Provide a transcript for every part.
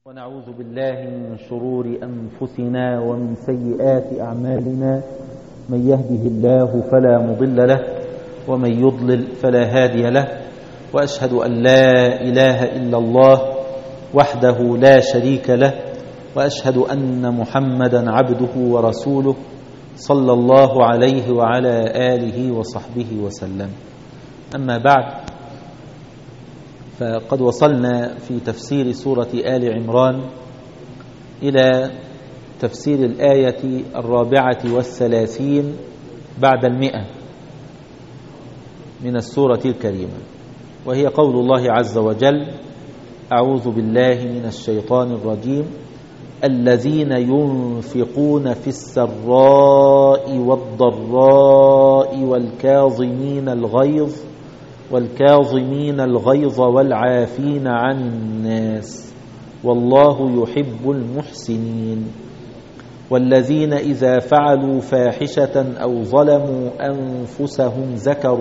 ونعوذ بالله من شرور أنفسنا ومن سيئات أعمالنا. من يهده الله فلا مضل له ومن يضلل فلا هادي له، وأشهد أن لا إله إلا الله وحده لا شريك له، وأشهد أن محمدا عبده ورسوله صلى الله عليه وعلى آله وصحبه وسلم. أما بعد، فقد وصلنا في تفسير سورة آل عمران إلى تفسير الآية 34 بعد 100 من السورة الكريمة، وهي قول الله عز وجل: أعوذ بالله من الشيطان الرجيم. الذين ينفقون في السراء والضراء والكاظمين الغيظ والعافين عن الناس والله يحب المحسنين. والذين إذا فعلوا فاحشة أو ظلموا أنفسهم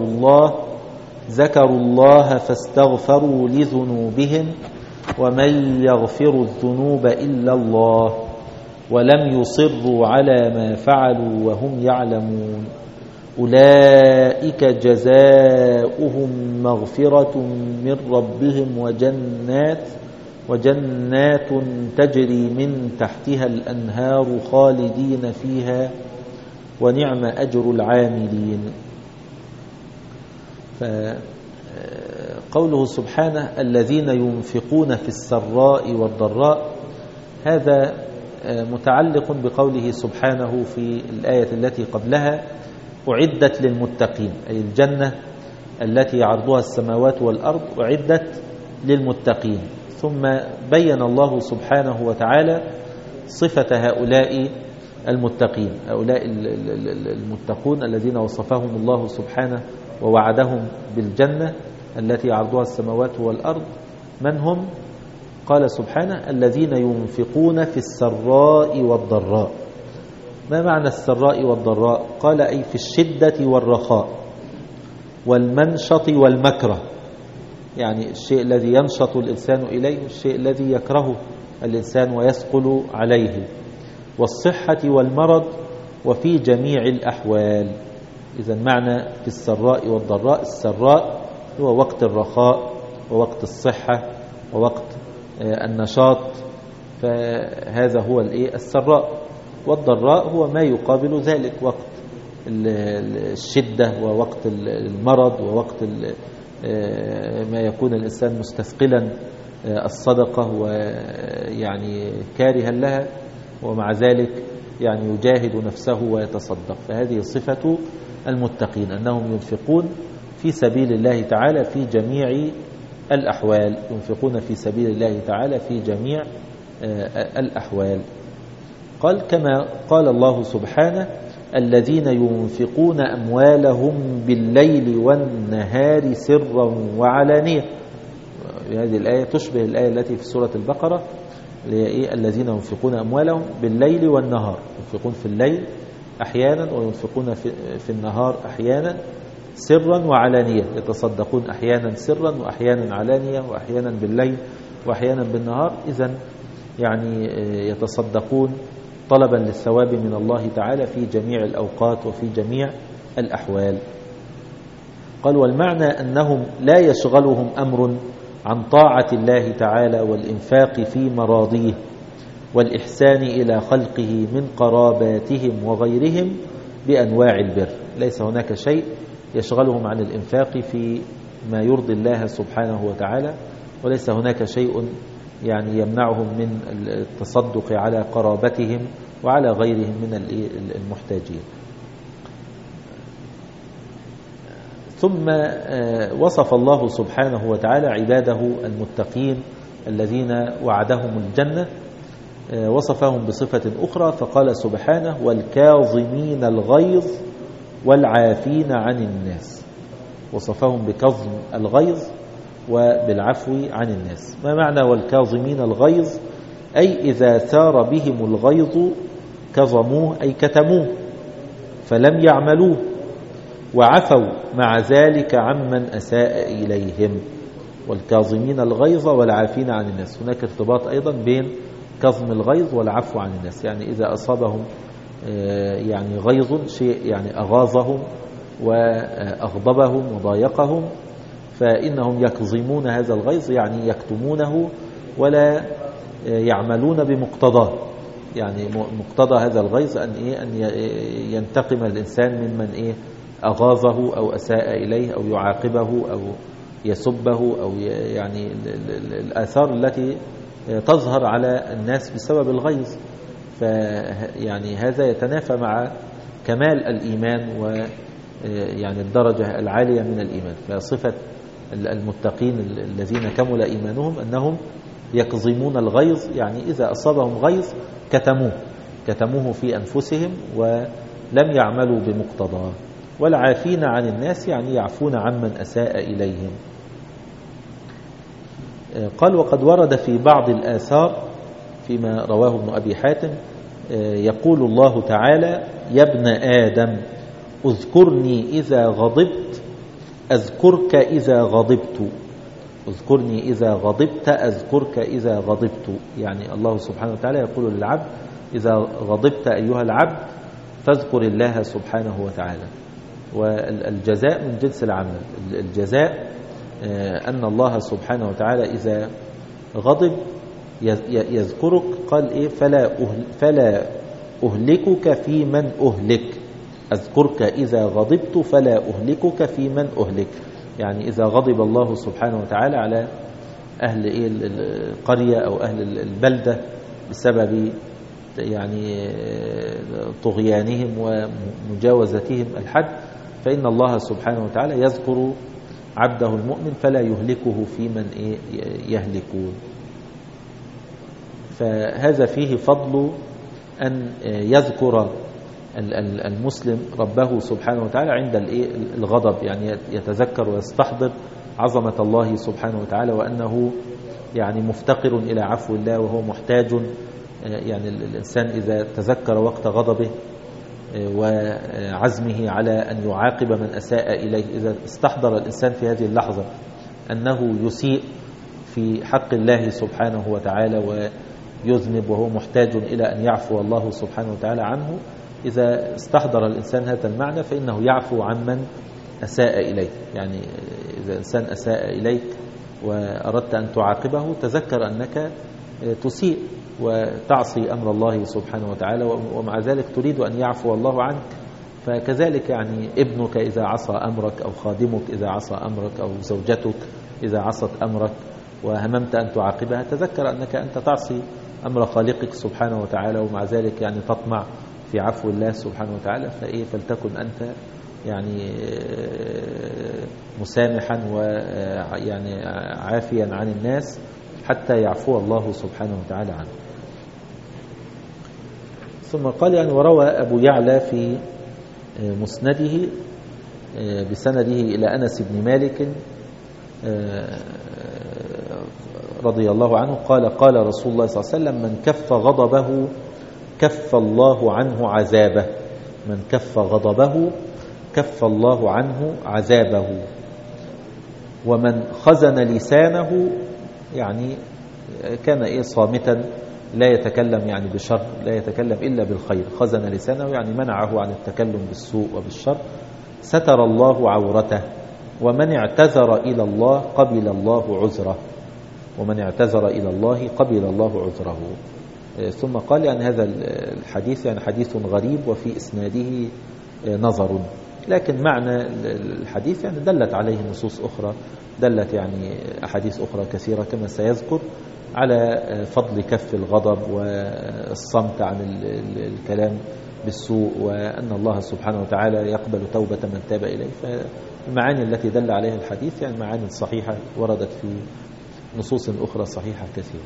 ذكروا الله فاستغفروا لذنوبهم ومن يغفر الذنوب إلا الله ولم يصروا على ما فعلوا وهم يعلمون. أولئك جزاؤهم مغفرة من ربهم وجنات تجري من تحتها الأنهار خالدين فيها ونعم أجر العاملين. فقوله سبحانه: الذين ينفقون في السراء والضراء، هذا متعلق بقوله سبحانه في الآية التي قبلها: أعدت للمتقين، أي الجنة التي عرضها السماوات والأرض أعدت للمتقين. ثم بين الله سبحانه وتعالى صفة هؤلاء المتقين، هؤلاء المتقون الذين وصفهم الله سبحانه ووعدهم بالجنة التي عرضها السماوات والأرض. من هم؟ قال سبحانه: الذين ينفقون في السراء والضراء. ما معنى السراء والضراء؟ قال: أي في الشدة والرخاء والمنشط والمكره، يعني الشيء الذي ينشط الإنسان إليه والشيء الذي يكرهه الإنسان ويثقل عليه، والصحة والمرض، وفي جميع الأحوال. إذا معنى في السراء والضراء: السراء هو وقت الرخاء ووقت الصحة ووقت النشاط، فهذا هو السراء. والضراء هو ما يقابل ذلك، وقت الشدة ووقت المرض ووقت ما يكون الإنسان مستثقلا الصدقة ويعني كارها لها، ومع ذلك يعني يجاهد نفسه ويتصدق. فهذه صفة المتقين، أنهم ينفقون في سبيل الله تعالى في جميع الأحوال، ينفقون في سبيل الله تعالى في جميع الأحوال. قال: كما قال الله سبحانه: الذين ينفقون أموالهم بالليل والنهار سرا وعلانية. هذه الآية تشبه الآية التي في سورة البقرة، الذين ينفقون أموالهم بالليل والنهار، ينفقون في الليل أحيانا وينفقون في النهار أحيانا، سرا وعلانية، يتصدقون أحيانا سرا وأحيانا علانية، وأحيانا بالليل وأحيانا بالنهار. إذن يعني يتصدقون طلبا للثواب من الله تعالى في جميع الأوقات وفي جميع الأحوال. قال: والمعنى أنهم لا يشغلهم أمر عن طاعة الله تعالى والإنفاق في مراضيه والإحسان إلى خلقه من قراباتهم وغيرهم بأنواع البر. ليس هناك شيء يشغلهم عن الإنفاق في ما يرضي الله سبحانه وتعالى، وليس هناك شيء يعني يمنعهم من التصدق على قرابتهم وعلى غيرهم من المحتاجين. ثم وصف الله سبحانه وتعالى عباده المتقين الذين وعدهم الجنة، وصفهم بصفة أخرى فقال سبحانه: والكاظمين الغيظ والعافين عن الناس. وصفهم بكظم الغيظ وبالعفو عن الناس. ما معنى والكاظمين الغيظ؟ أي إذا ثار بهم الغيظ كظموه، أي كتموه فلم يعملوه، وعفوا مع ذلك عمن أساء إليهم. والكاظمين الغيظ والعافين عن الناس. هناك ارتباط أيضا بين كظم الغيظ والعفو عن الناس، يعني إذا أصابهم يعني غيظ شيء يعني أغاظهم وأغضبهم وضايقهم فإنهم يكظمون هذا الغيظ، يعني يكتمونه ولا يعملون بمقتضاه. يعني مقتضى هذا الغيظ أن ينتقم الإنسان ممن أغاظه أو أساء إليه أو يعاقبه أو يسبه أو يعني الآثار التي تظهر على الناس بسبب الغيظ. فيعني هذا يتنافى مع كمال الإيمان ويعني الدرجة العالية من الإيمان. فصفة المتقين الذين كمل إيمانهم أنهم يكظمون الغيظ، يعني إذا أصابهم غيظ كتموه في أنفسهم ولم يعملوا بمقتضاه. والعافين عن الناس يعني يعفون عمن أساء إليهم. قال وقد ورد في بعض الآثار فيما رواه ابن أبي حاتم يقول الله تعالى: يا ابن آدم اذكرني إذا غضبت أذكرك إذا غضبت، اذكرني إذا غضبت أذكرك إذا غضبت. يعني الله سبحانه وتعالى يقول للعبد: إذا غضبت أيها العبد فاذكر الله سبحانه وتعالى. والجزاء من جنس العمل. الجزاء أن الله سبحانه وتعالى إذا غضب يذكرك. قال فلا أهلكك في من أهلك، أذكرك إذا غضبت فلا أهلكك في من أهلك. يعني إذا غضب الله سبحانه وتعالى على أهل القرية أو أهل البلدة بسبب يعني طغيانهم ومجاوزتهم الحد، فإن الله سبحانه وتعالى يذكر عبده المؤمن فلا يهلكه في من يهلكون. فهذا فيه فضل أن يذكر المسلم ربه سبحانه وتعالى عند الغضب، يعني يتذكر ويستحضر عظمة الله سبحانه وتعالى وأنه يعني مفتقر إلى عفو الله وهو محتاج. يعني الإنسان إذا تذكر وقت غضبه وعزمه على أن يعاقب من أساء إليه، إذا استحضر الإنسان في هذه اللحظة أنه يسيء في حق الله سبحانه وتعالى ويذنب وهو محتاج إلى أن يعفو الله سبحانه وتعالى عنه، إذا استحضر الإنسان هذا المعنى فإنه يعفو عمن أساء إليه. يعني إذا إنسان أساء إليك وأردت أن تعاقبه تذكر أنك تسيء وتعصي أمر الله سبحانه وتعالى، ومع ذلك تريد أن يعفو الله عنك. فكذلك يعني ابنك إذا عصى أمرك أو خادمك إذا عصى أمرك أو زوجتك إذا عصت أمرك وهممت أن تعاقبها، تذكر أنك أنت تعصي أمر خالقك سبحانه وتعالى، ومع ذلك يعني تطمع في عفو الله سبحانه وتعالى. فلتكن أنت يعني مسامحا ويعني عافيا عن الناس حتى يعفو الله سبحانه وتعالى عنه. ثم قال يعني وروى أبو يعلى في مسنده بسنده إلى أنس بن مالك رضي الله عنه قال قال رسول الله صلى الله عليه وسلم: من كف غضبه كف الله عنه عذابه، من كف غضبه كف الله عنه عذابه، ومن خزن لسانه يعني كان صامتا لا يتكلم يعني بشر، لا يتكلم إلا بالخير، خزن لسانه يعني منعه عن التكلم بالسوء وبالشر، ستر الله عورته، ومن اعتذر إلى الله قبل الله عذره، ومن اعتذر إلى الله قبل الله عذره. ثم قال يعني هذا الحديث يعني حديث غريب وفي إسناده نظر، لكن معنى الحديث يعني دلت عليه نصوص أخرى، دلت يعني أحاديث أخرى كثيرة كما سيذكر على فضل كف الغضب والصمت عن الكلام بالسوء، وأن الله سبحانه وتعالى يقبل توبة من تاب إليه. فالمعاني التي دل عليها الحديث يعني معاني صحيحة وردت في نصوص أخرى صحيحة كثيرة.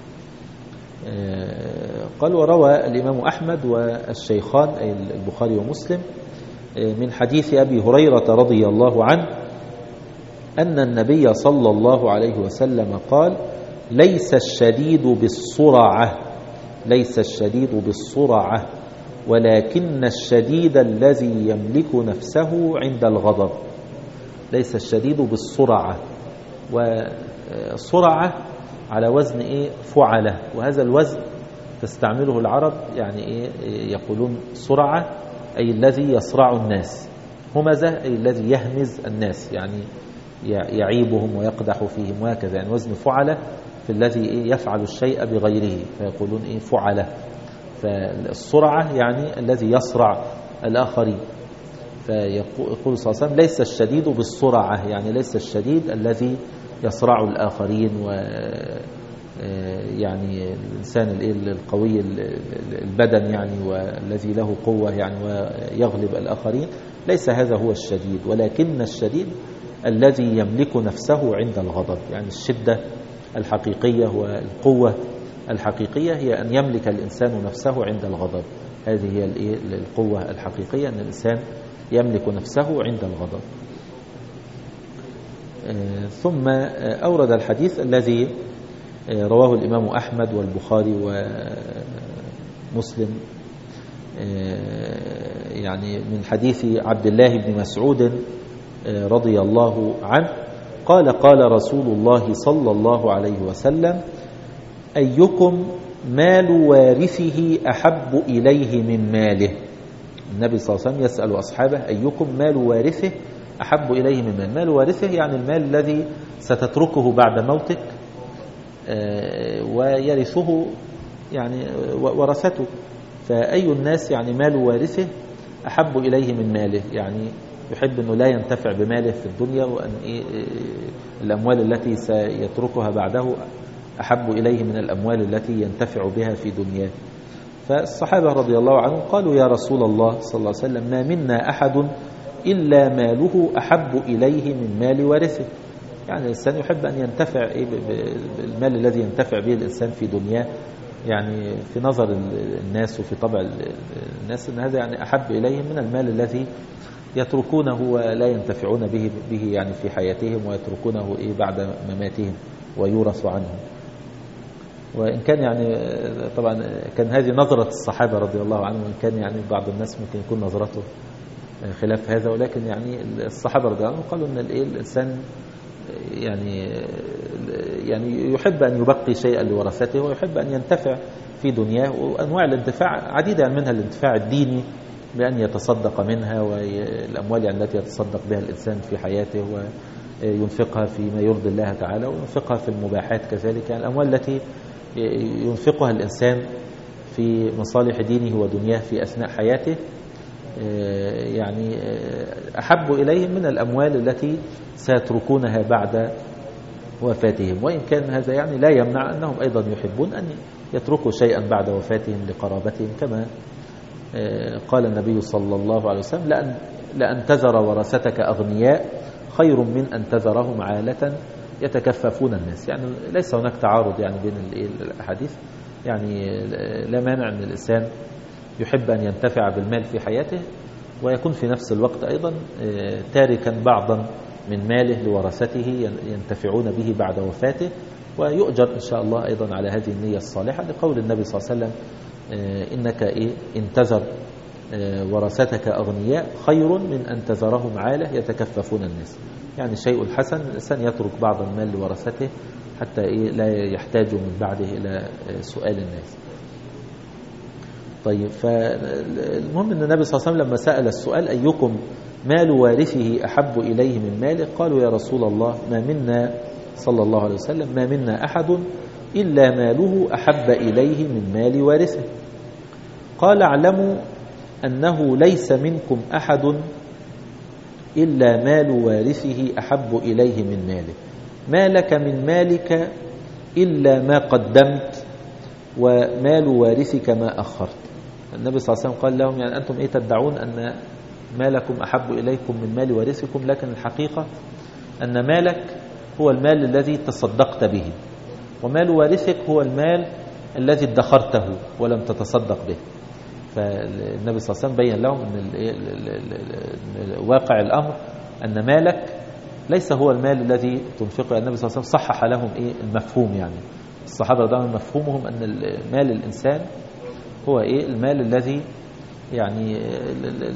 قال وروى الإمام أحمد والشيخان أي البخاري ومسلم من حديث أبي هريرة رضي الله عنه أن النبي صلى الله عليه وسلم قال: ليس الشديد بالصرعة، ليس الشديد بالصرعة ولكن الشديد الذي يملك نفسه عند الغضب. ليس الشديد بالصرعة وصرعة على وزن فعلة، وهذا الوزن تستعمله العرب يعني يقولون صرعة أي الذي يصرع الناس، همزة أي الذي يهمز الناس يعني يعيبهم ويقدح فيهم وهكذا، يعني وزن فعلة في الذي يفعل الشيء بغيره فيقولون فعلة. فالصرعة يعني الذي يصرع الآخرين. فيقول صلى الله عليه وسلم ليس الشديد بالصرعة، يعني ليس الشديد الذي يصرع الآخرين، و يعني الإنسان القوي البدن يعني والذي له قوة يعني ويغلب الآخرين، ليس هذا هو الشديد، ولكن الشديد الذي يملك نفسه عند الغضب. يعني الشدة الحقيقية والقوة الحقيقية هي أن يملك الإنسان نفسه عند الغضب، هذه هي القوة الحقيقية، أن الإنسان يملك نفسه عند الغضب. ثم أورد الحديث الذي رواه الإمام أحمد والبخاري ومسلم يعني من حديث عبد الله بن مسعود رضي الله عنه قال قال رسول الله صلى الله عليه وسلم أيكم مال وارثه أحب إليه من ماله. النبي صلى الله عليه وسلم يسأل أصحابه أيكم مال وارثه أحب إليه من ماله. مال وارثه يعني المال الذي ستتركه بعد موتك ويرثه يعني ورثته، فأي الناس يعني مال وارثه أحب إليه من ماله، يعني يحب أنه لا ينتفع بماله في الدنيا، وأن الأموال التي سيتركها بعده أحب إليه من الأموال التي ينتفع بها في دنياه. فالصحابة رضي الله عنهم قالوا يا رسول الله صلى الله عليه وسلم ما منا أحد إلا ماله أحب إليه من مال وارثه. يعني الإنسان يحب أن ينتفع بالمال الذي ينتفع به الإنسان في دنياه، يعني في نظر الناس وفي طبع الناس أن هذا يعني أحب إليهم من المال الذي يتركونه ولا ينتفعون به يعني في حياتهم، ويتركونه بعد مماتهم ويورث عنهم. وإن كان يعني طبعا كان هذه نظرة الصحابة رضي الله عنهم، وإن كان يعني بعض الناس ممكن يكون نظرته خلاف هذا، ولكن يعني الصحابة رضي الله عنهم قالوا أن الإنسان يعني يحب أن يبقي شيئا لورثته، ويحب أن ينتفع في دنياه. وأنواع الانتفاع عديدة، يعني منها الانتفاع الديني بأن يتصدق منها، والأموال التي يتصدق بها الإنسان في حياته وينفقها فيما يرضي الله تعالى، وينفقها في المباحات كذلك. يعني الأموال التي ينفقها الإنسان في مصالح دينه ودنياه في أثناء حياته يعني أحب إليهم من الأموال التي سيتركونها بعد وفاتهم. وإن كان هذا يعني لا يمنع أنهم أيضا يحبون أن يتركوا شيئا بعد وفاتهم لقرابتهم، كما قال النبي صلى الله عليه وسلم لأن تذر ورثتك أغنياء خير من أن تذرهم عالة يتكففون الناس. يعني ليس هناك تعارض يعني بين الأحاديث، يعني لا مانع أن الإنسان يحب أن ينتفع بالمال في حياته، ويكون في نفس الوقت أيضا تاركا بعضا من ماله لورثته ينتفعون به بعد وفاته، ويؤجر إن شاء الله أيضا على هذه النية الصالحة، لقول النبي صلى الله عليه وسلم إنك إن تذر ورثتك أغنياء خير من أن تذرهم عالة يتكففون الناس. يعني شيء حسن الإنسان يترك بعض المال لورثته حتى لا يحتاج من بعده إلى سؤال الناس. طيب، فالمهم أن النبي صلى الله عليه وسلم لما سأل السؤال أيكم مال وارثه أحب إليه من ماله، قالوا يا رسول الله ما منا صلى الله عليه وسلم ما منا أحد إلا ماله أحب إليه من مال وارثه. قال اعلموا أنه ليس منكم أحد إلا مال وارثه أحب إليه من ماله، ما لك من مالك إلا ما قدمت، ومال وارثك ما أخرت. النبي صلى الله عليه وسلم قال لهم يعني أنتم تدعون أن مالكم أحب إليكم من مال وارثكم، لكن الحقيقة أن مالك هو المال الذي تصدقت به، ومال وارثك هو المال الذي ادخرته ولم تتصدق به. فالنبي صلى الله عليه وسلم بين لهم أن واقع الأمر أن مالك ليس هو المال الذي تنفقه. النبي صلى الله عليه وسلم صحح لهم المفهوم، يعني الصحابة رضي الله عنهم مفهومهم أن مال الإنسان هو المال الذي يعني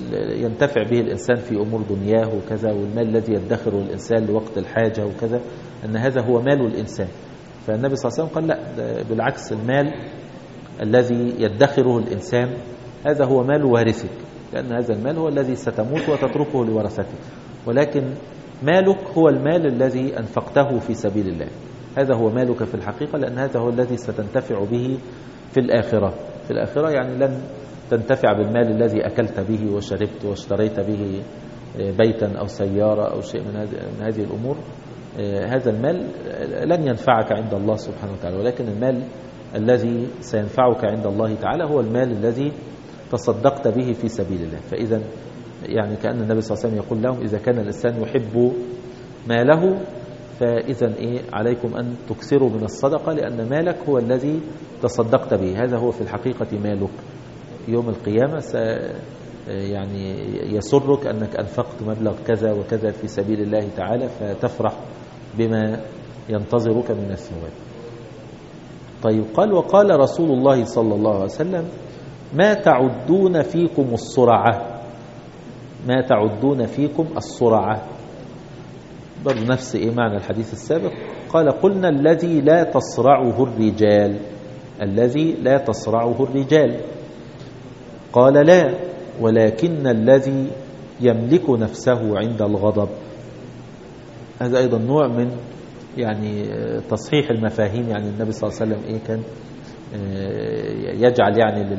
ينتفع به الإنسان في أمور دنياه وكذا، والمال الذي يدخره الإنسان لوقت الحاجة وكذا. أن هذا هو مال الإنسان. فالنبي صلى الله عليه وسلم قال لا، بالعكس، المال الذي يدخره الإنسان هذا هو مال وارثك، لأن هذا المال هو الذي ستموت وتتركه لورثتك، ولكن مالك هو المال الذي أنفقته في سبيل الله، هذا هو مالك في الحقيقة، لأن هذا هو الذي ستنتفع به في الآخرة. في الآخرة يعني لن تنتفع بالمال الذي أكلت به وشربت واشتريت به بيتا أو سيارة أو شيء من هذه الأمور. هذا المال لن ينفعك عند الله سبحانه وتعالى، ولكن المال الذي سينفعك عند الله تعالى هو المال الذي تصدقت به في سبيل الله. فإذا يعني كأن النبي صلى الله عليه وسلم يقول لهم إذا كان الإنسان يحب ماله فإذا عليكم أن تكثروا من الصدقة، لأن مالك هو الذي تصدقت به، هذا هو في الحقيقة مالك. يوم القيامة يعني يسرك أنك أنفقت مبلغ كذا وكذا في سبيل الله تعالى، فتفرح بما ينتظرك من الثواب. طيب، قال وقال رسول الله صلى الله عليه وسلم ما تعدون فيكم الصرعة، ما تعدون فيكم الصرعة، برضو نفس معنى الحديث السابق. قال قلنا الذي لا تصرعه الرجال، الذي لا تصرعه الرجال. قال لا، ولكن الذي يملك نفسه عند الغضب. هذا أيضا نوع من يعني تصحيح المفاهيم. يعني النبي صلى الله عليه وسلم كان يجعل يعني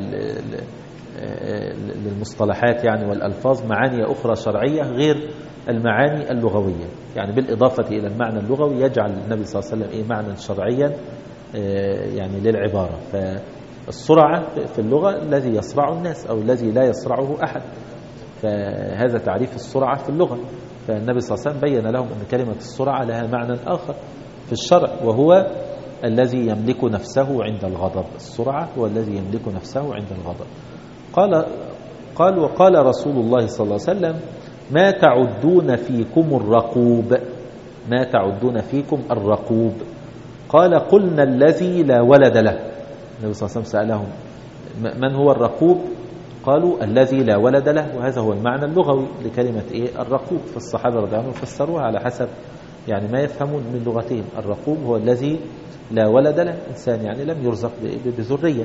للمصطلحات يعني والألفاظ معاني أخرى شرعية غير المعاني اللغوية، يعني بالإضافة إلى المعنى اللغوي يجعل النبي صلى الله عليه وسلم معنى شرعيا يعني للعبارة. فالسرعة في اللغة الذي يسرع الناس أو الذي لا يسرعه أحد، فهذا تعريف السرعة في اللغة. فالنبي صلى الله عليه وسلم بين لهم أن كلمة السرعة لها معنى آخر في الشرع، وهو الذي يملك نفسه عند الغضب. السرعة هو الذي يملك نفسه عند الغضب. قال وقال رسول الله صلى الله عليه وسلم ما تعدون فيكم الرقوب، ما تعدون فيكم الرقوب. قال قلنا الذي لا ولد له. النبي صلى الله عليه وسلم سألهم من هو الرقوب؟ قالوا الذي لا ولد له، وهذا هو المعنى اللغوي لكلمة الرقوب. فالصحابة رضي الله عنهم فسروها على حسب يعني ما يفهمون من لغتهم. الرقوب هو الذي لا ولد له، إنسان يعني لم يرزق بذرية.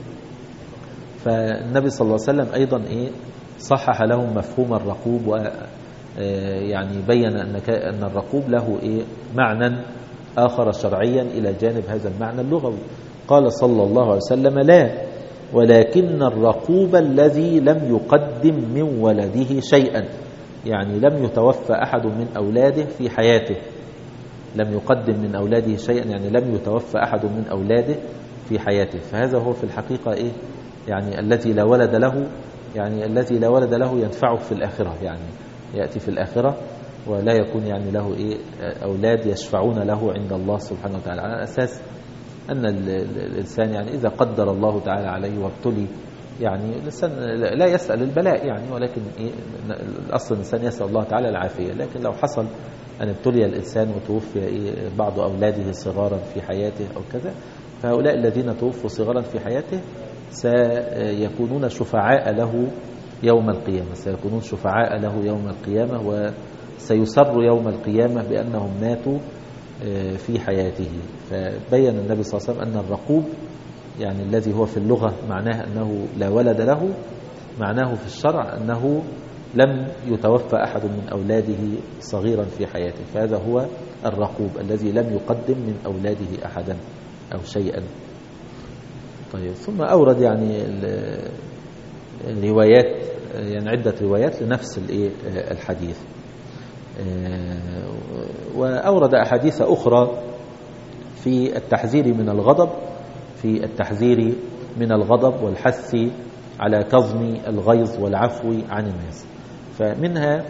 فالنبي صلى الله عليه وسلم أيضا صحح لهم مفهوم الرقوب، ويعني بين أن الرقوب له معنى آخر شرعيا إلى جانب هذا المعنى اللغوي. قال صلى الله عليه وسلم لا، ولكن الرقوب الذي لم يقدم من ولده شيئا، يعني لم يتوفى أحد من أولاده في حياته، لم يقدم من أولاده شيئا يعني لم يتوفى أحد من أولاده في حياته. فهذا هو في الحقيقة يعني الذي لا ولد له، يعني الذي لا ولد له ينفعه في الآخرة، يعني يأتي في الآخرة ولا يكون يعني له أولاد يشفعون له عند الله سبحانه وتعالى، على أساس أن الإنسان يعني إذا قدر الله تعالى عليه وابتلي، يعني الإنسان لا يسأل البلاء يعني، ولكن الأصل الإنسان يسأل الله تعالى العافية. لكن لو حصل أن ابتلي الإنسان وتوفي بعض أولاده صغارا في حياته أو كذا، فهؤلاء الذين توفوا صغارا في حياته سيكونون شفعاء له يوم القيامة، سيكونون شفعاء له يوم القيامة، وسيسر يوم القيامة بأنهم ماتوا في حياته. فبين النبي صلى الله عليه وسلم أن الرقوب يعني الذي هو في اللغة معناه أنه لا ولد له، معناه في الشرع أنه لم يتوفى أحد من أولاده صغيرا في حياته، فهذا هو الرقوب الذي لم يقدم من أولاده أحدا أو شيئا. طيب، ثم أورد يعني الروايات، يعني عدة روايات لنفس الحديث، وأورد أحاديث أخرى في التحذير من الغضب، في التحذير من الغضب والحث على كظم الغيظ والعفو عن الناس. فمنها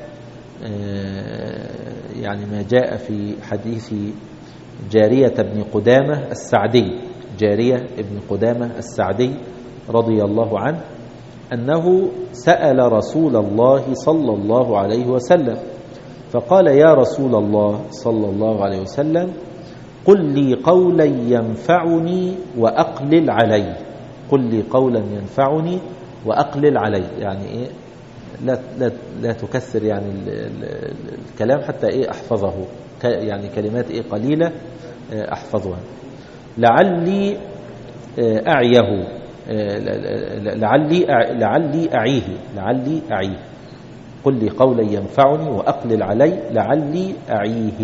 يعني ما جاء في حديث جارية بن قدامة السعدي، جارية بن قدامة السعدي رضي الله عنه، أنه سأل رسول الله صلى الله عليه وسلم فقال يا رسول الله صلى الله عليه وسلم قل لي قولا ينفعني وأقلل علي، قل لي قولا ينفعني وأقلل علي، يعني لا تكثر يعني الكلام حتى أحفظه، يعني كلمات قليلة أحفظها. لعلي أعيه، لعلي أعيه، قل لي قولا ينفعني وأقلل علي لعلي أعيه،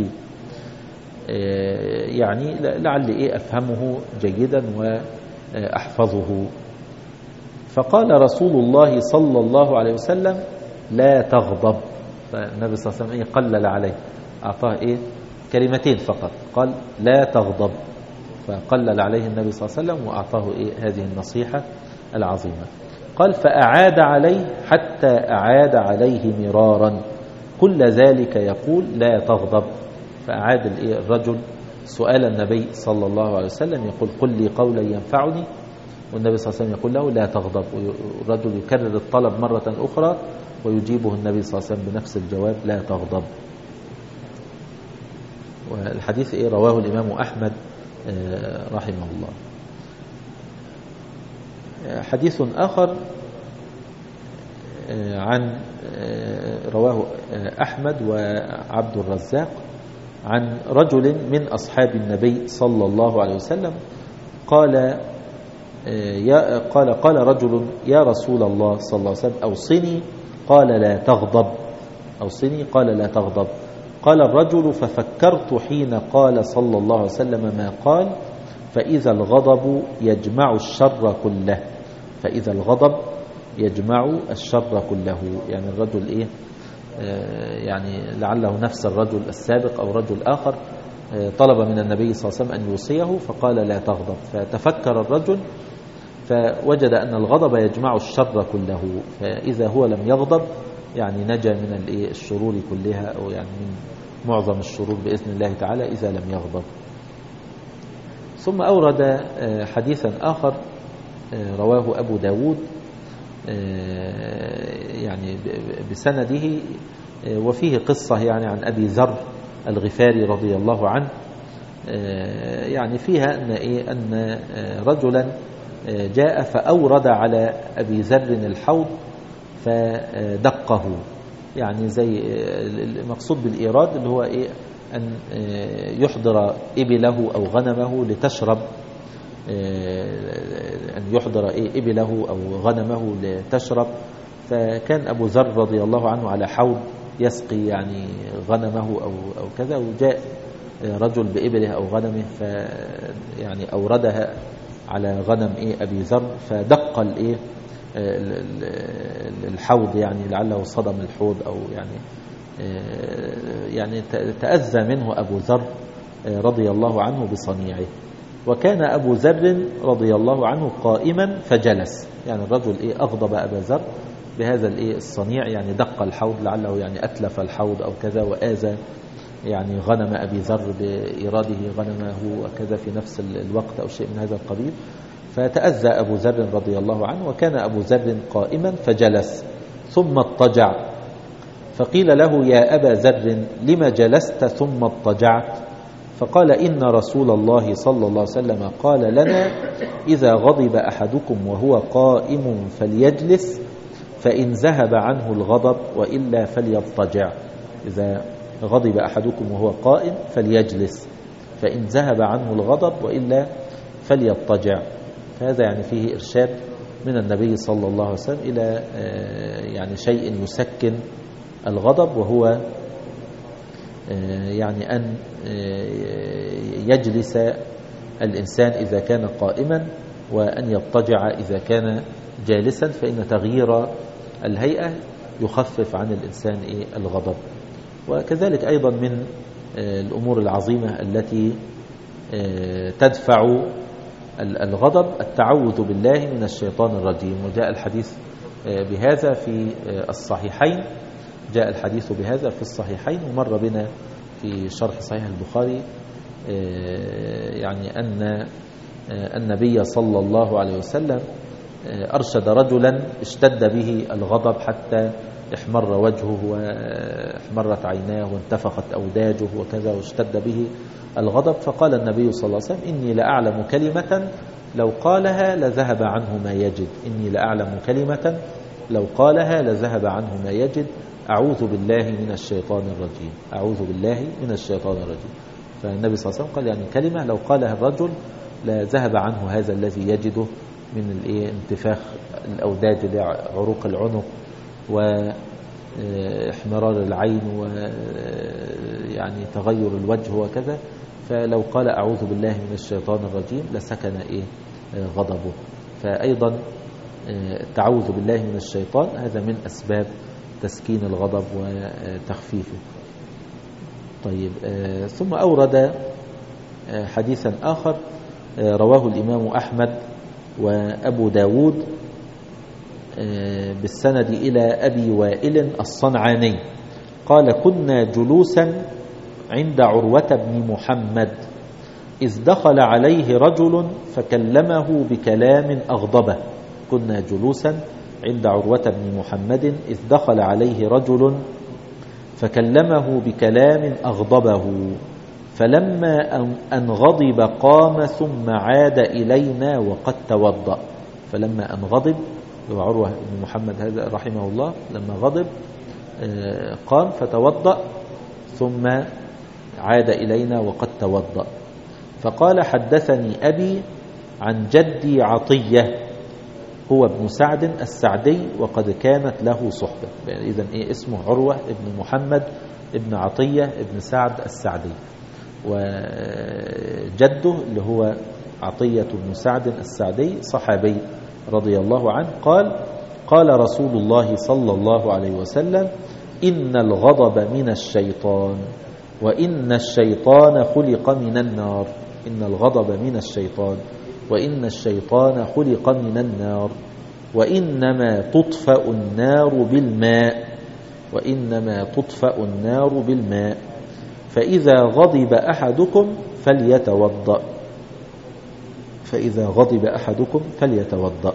يعني لعلي أفهمه جيدا وأحفظه. فقال رسول الله صلى الله عليه وسلم لا تغضب. فالنبي صلى الله عليه وسلم قلل عليه، أعطاه كلمتين فقط، قال لا تغضب، فقلل عليه النبي صلى الله عليه وسلم وأعطاه هذه النصيحة العظيمة. قال فأعاد عليه حتى أعاد عليه مرارا، كل ذلك يقول لا تغضب. فأعاد الرجل سؤال النبي صلى الله عليه وسلم، يقول قل لي قولا ينفعني، والنبي صلى الله عليه وسلم يقول له لا تغضب، والرجل يكرر الطلب مرة أخرى ويجيبه النبي صلى الله عليه وسلم بنفس الجواب لا تغضب. والحديث رواه الإمام أحمد رحمه الله. حديث آخر عن رواه أحمد وعبد الرزاق عن رجل من أصحاب النبي صلى الله عليه وسلم قال رجل يا رسول الله صلى الله عليه وسلم أوصني، قال لا تغضب، أوصني قال لا تغضب. قال الرجل ففكرت حين قال صلى الله عليه وسلم ما قال، فإذا الغضب يجمع الشر كله، فإذا الغضب يجمع الشر كله. يعني الرجل يعني لعله نفس الرجل السابق أو رجل آخر طلب من النبي صلى الله عليه وسلم أن يوصيه فقال لا تغضب، فتفكر الرجل فوجد أن الغضب يجمع الشر كله، فإذا هو لم يغضب يعني نجا من الشرور كلها، أو يعني من معظم الشرور بإذن الله تعالى إذا لم يغضب. ثم أورد حديثا آخر رواه أبو داود يعني بسنده، وفيه قصة يعني عن أبي ذر الغفاري رضي الله عنه، يعني فيها أن رجلا جاء فأورد على أبي ذر الحوض فدقه، يعني زي المقصود بالإيراد اللي هو أن يحضر إبله أو غنمه لتشرب، أن يحضر إبله أو غنمه لتشرب. فكان أبو ذر رضي الله عنه على حوض يسقي يعني غنمه أو كذا، وجاء رجل بإبله أو غنمه يعني أوردها على غنم أبي ذر، فدق الحوض، يعني لعله صدم الحوض أو يعني تأذى منه أبو ذر رضي الله عنه بصنيعه. وكان أبو ذر رضي الله عنه قائما فجلس، يعني الرجل أغضب أبا ذر بهذا الصنيع، يعني دق الحوض لعله يعني أتلف الحوض أو كذا، وآذى يعني غنم أبي ذر بإيراده غنمه وكذا في نفس الوقت أو شيء من هذا القبيل، فتأذى أبو ذر رضي الله عنه. وكان أبو ذر قائما فجلس ثم اضطجع، فقيل له يا أبا ذر لم جلست ثم اضطجعت؟ فقال إن رسول الله صلى الله عليه وسلم قال لنا إذا غضب أحدكم وهو قائم فليجلس، فإن ذهب عنه الغضب وإلا فليضطجع. إذا غضب أحدكم وهو قائم فليجلس، فإن ذهب عنه الغضب وإلا فليضطجع. هذا يعني فيه إرشاد من النبي صلى الله عليه وسلم إلى يعني شيء يسكن الغضب، وهو يعني أن يجلس الإنسان إذا كان قائما، وأن يضطجع إذا كان جالسا، فإن تغيير الهيئة يخفف عن الإنسان الغضب. وكذلك أيضا من الأمور العظيمة التي تدفع الغضب التعوذ بالله من الشيطان الرجيم، وجاء الحديث بهذا في الصحيحين، جاء الحديث بهذا في الصحيحين، ومر بنا في شرح صحيح البخاري يعني أن النبي صلى الله عليه وسلم أرشد رجلا اشتد به الغضب حتى احمر وجهه واحمرت عيناه وانتفخت أوداجه وكذا، واشتد به الغضب. فقال النبي صلى الله عليه وسلم إني لأعلم كلمة لو قالها لذهب عنه ما يجد، إني لأعلم كلمة لو قالها لذهب عنه ما يجد، أعوذ بالله من الشيطان الرجيم، أعوذ بالله من الشيطان الرجيم. فالنبي صلى الله عليه وسلم قال يعني كلمة لو قالها الرجل لا ذهب عنه هذا الذي يجده من انتفاخ الأوداج لعروق العنق واحمرار العين ويعني تغير الوجه وكذا. فلو قال أعوذ بالله من الشيطان الرجيم لسكن غضبه. فأيضا التعوذ بالله من الشيطان هذا من أسباب تسكين الغضب وتخفيفه. طيب، ثم أورد حديثا آخر رواه الإمام أحمد وأبو داود بالسند إلى أبي وائل الصنعاني قال: كنا جلوسا عند عروة بن محمد إذ دخل عليه رجل فكلمه بكلام أغضبه. كنا جلوسا عند عروة بن محمد إذ دخل عليه رجل فكلمه بكلام أغضبه، فلما أن غضب قام ثم عاد إلينا وقد توضأ. فلما أن غضب، عروة بن محمد هذا رحمه الله لما غضب قام فتوضأ ثم عاد إلينا وقد توضأ. فقال: حدثني أبي عن جدي عطية هو ابن سعد السعدي وقد كانت له صحبة. يعني إذن اسمه عروة ابن محمد ابن عطية ابن سعد السعدي، وجده اللي هو عطية بن سعد السعدي صحابي رضي الله عنه قال: قال رسول الله صلى الله عليه وسلم: إن الغضب من الشيطان وإن الشيطان خلق من النار. إن الغضب من الشيطان وإن الشيطان خلق من النار، وإنما تطفأ النار بالماء، وإنما تطفأ النار بالماء، فإذا غضب أحدكم فليتوضأ، فإذا غضب أحدكم فليتوضأ.